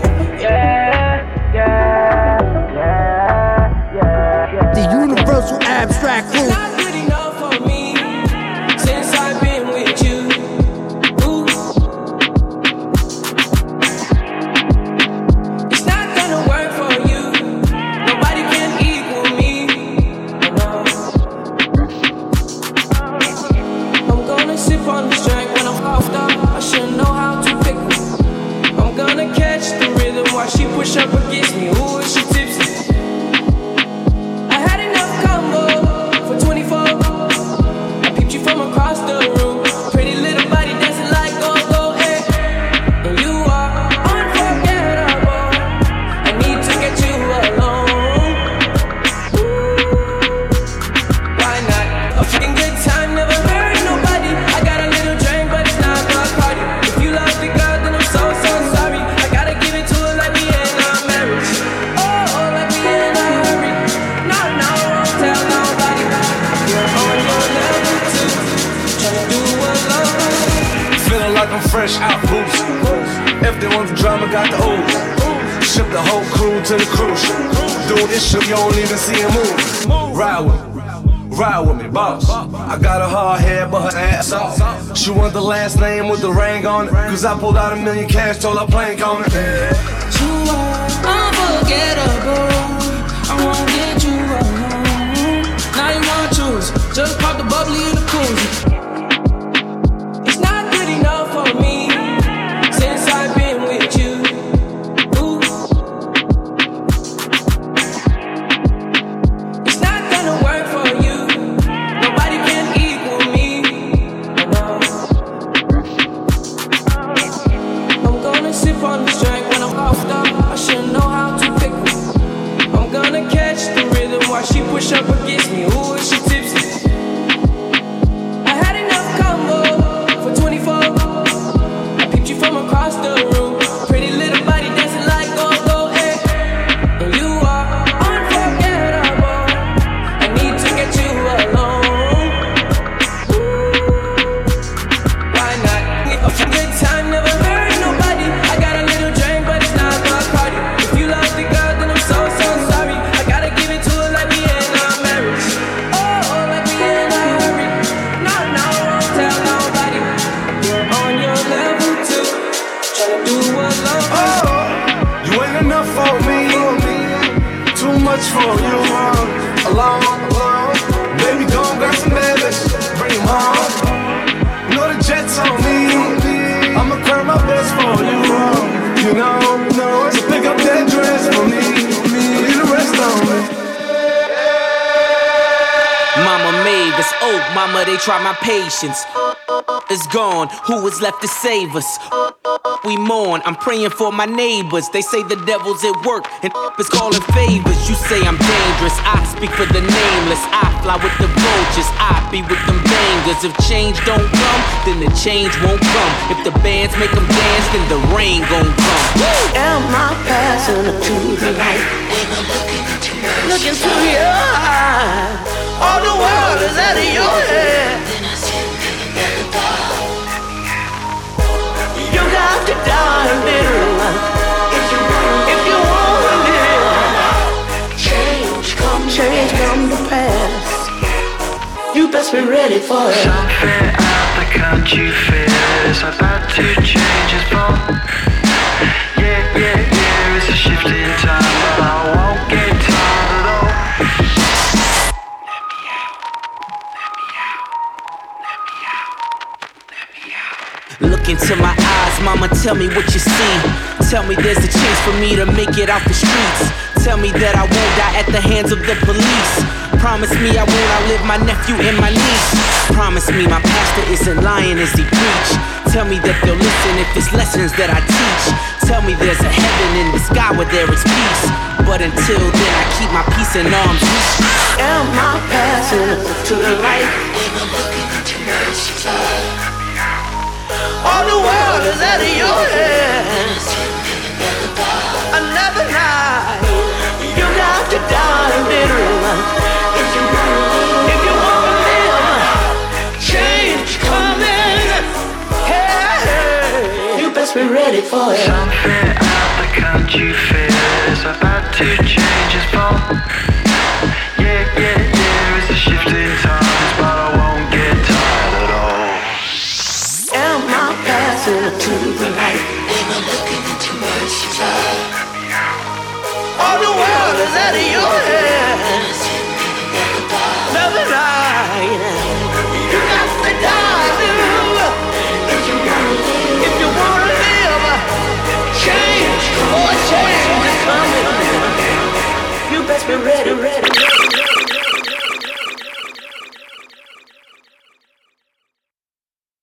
Universal Abstract Crew. It's not good enough for me since I've been with you. Ooh. It's not gonna work for you. Nobody can equal me. No. I'm gonna sip on the strength when I'm puffed up. I should know how to pick her. I'm gonna catch the rhythm while she push up against me. Ooh, is she tipsy? From across the room, pretty little body dancing like go-go, eh? And you are unforgettable. I need to get you alone. Ooh, why not? A fucking good time never hurt nobody. I got a little drink, but it's not my party. If you love the girl, then I'm so, so sorry. I gotta give it to her like we in our marriage. Oh, like we in a hurry. No, no, won't tell nobody. You're on your level too. Feeling like I'm fresh out boost. If they want the drama, got the ooze. Ship the whole crew to the cruise. Doing this shit, you don't even see him move. Ride with me, ride with me, boss. I got a hard head, but her ass off. She want the last name with the ring on it. Cause I pulled out a million cash, told her plank on it. You are unforgettable. I wanna get you alone. Now you wanna choose. Just pop the bubbly in the koozie. For me, since I've been with you. Ooh. It's not gonna work for you. Nobody can equal me. No. I'm gonna sip on the strength when I'm puffed up. I should know how to pick her. I'm gonna catch the rhythm while she push up against me. Ooh, is she tipsy? I had enough combo for twenty-four. From across the room, pretty little body dancing like go-go, eh? And you are unforgettable. I need to get you alone. Ooh, why not? A good time never hurt nobody. I got a little drink, but it's not my party. If you love the girl, then I'm so, so sorry. I gotta give it to her like we in our marriage. Oh, like we in a hurry. No, no, won't tell nobody. You're on your level too. Do what love. Oh, you ain't enough for me. Too much for you. Alone, alone. Baby, go and grab some babies. Bring them home. You know the jet's on me. I'ma cry my best for you. You know, no. So pick up that dress for me. Leave the rest on me. Mama, they tried my patience. It's gone. Who was left to save us? We mourn. I'm praying for my neighbors. They say the devil's at work and is calling favors. You say I'm dangerous. I speak for the nameless. I fly with the vultures. I be with them bangers. If change don't come, then the change won't come. If the bands make them dance, then the rain gon' come. Am I passing to the light? Look into your eyes. All the world is out of your head. You got to die a little if you want, if you want to live. Change come, change come to pass. You best be ready for it. Something out the country fair is about to change its form. Yeah, yeah, yeah, it's a shift in time, but I won't get tired at all. Look into my eyes, mama, tell me what you see. Tell me there's a chance for me to make it out the streets. Tell me that I won't die at the hands of the police. Promise me I won't outlive my nephew and my niece. Promise me my pastor isn't lying as he preach. Tell me that they'll listen if it's lessons that I teach. Tell me there's a heaven in the sky where there is peace. But until then I keep my peace in arms reach. Am I passing to the light? Am I looking into mercy's eye? All the world is out of your head. Another night. You got to die a little if you want, if you want to live. Change coming. Hey, you best be ready for it. Something out the country fair is about to change its form. Yeah, yeah, yeah, it's a shift in times, but I won't get tired at all. Am I passing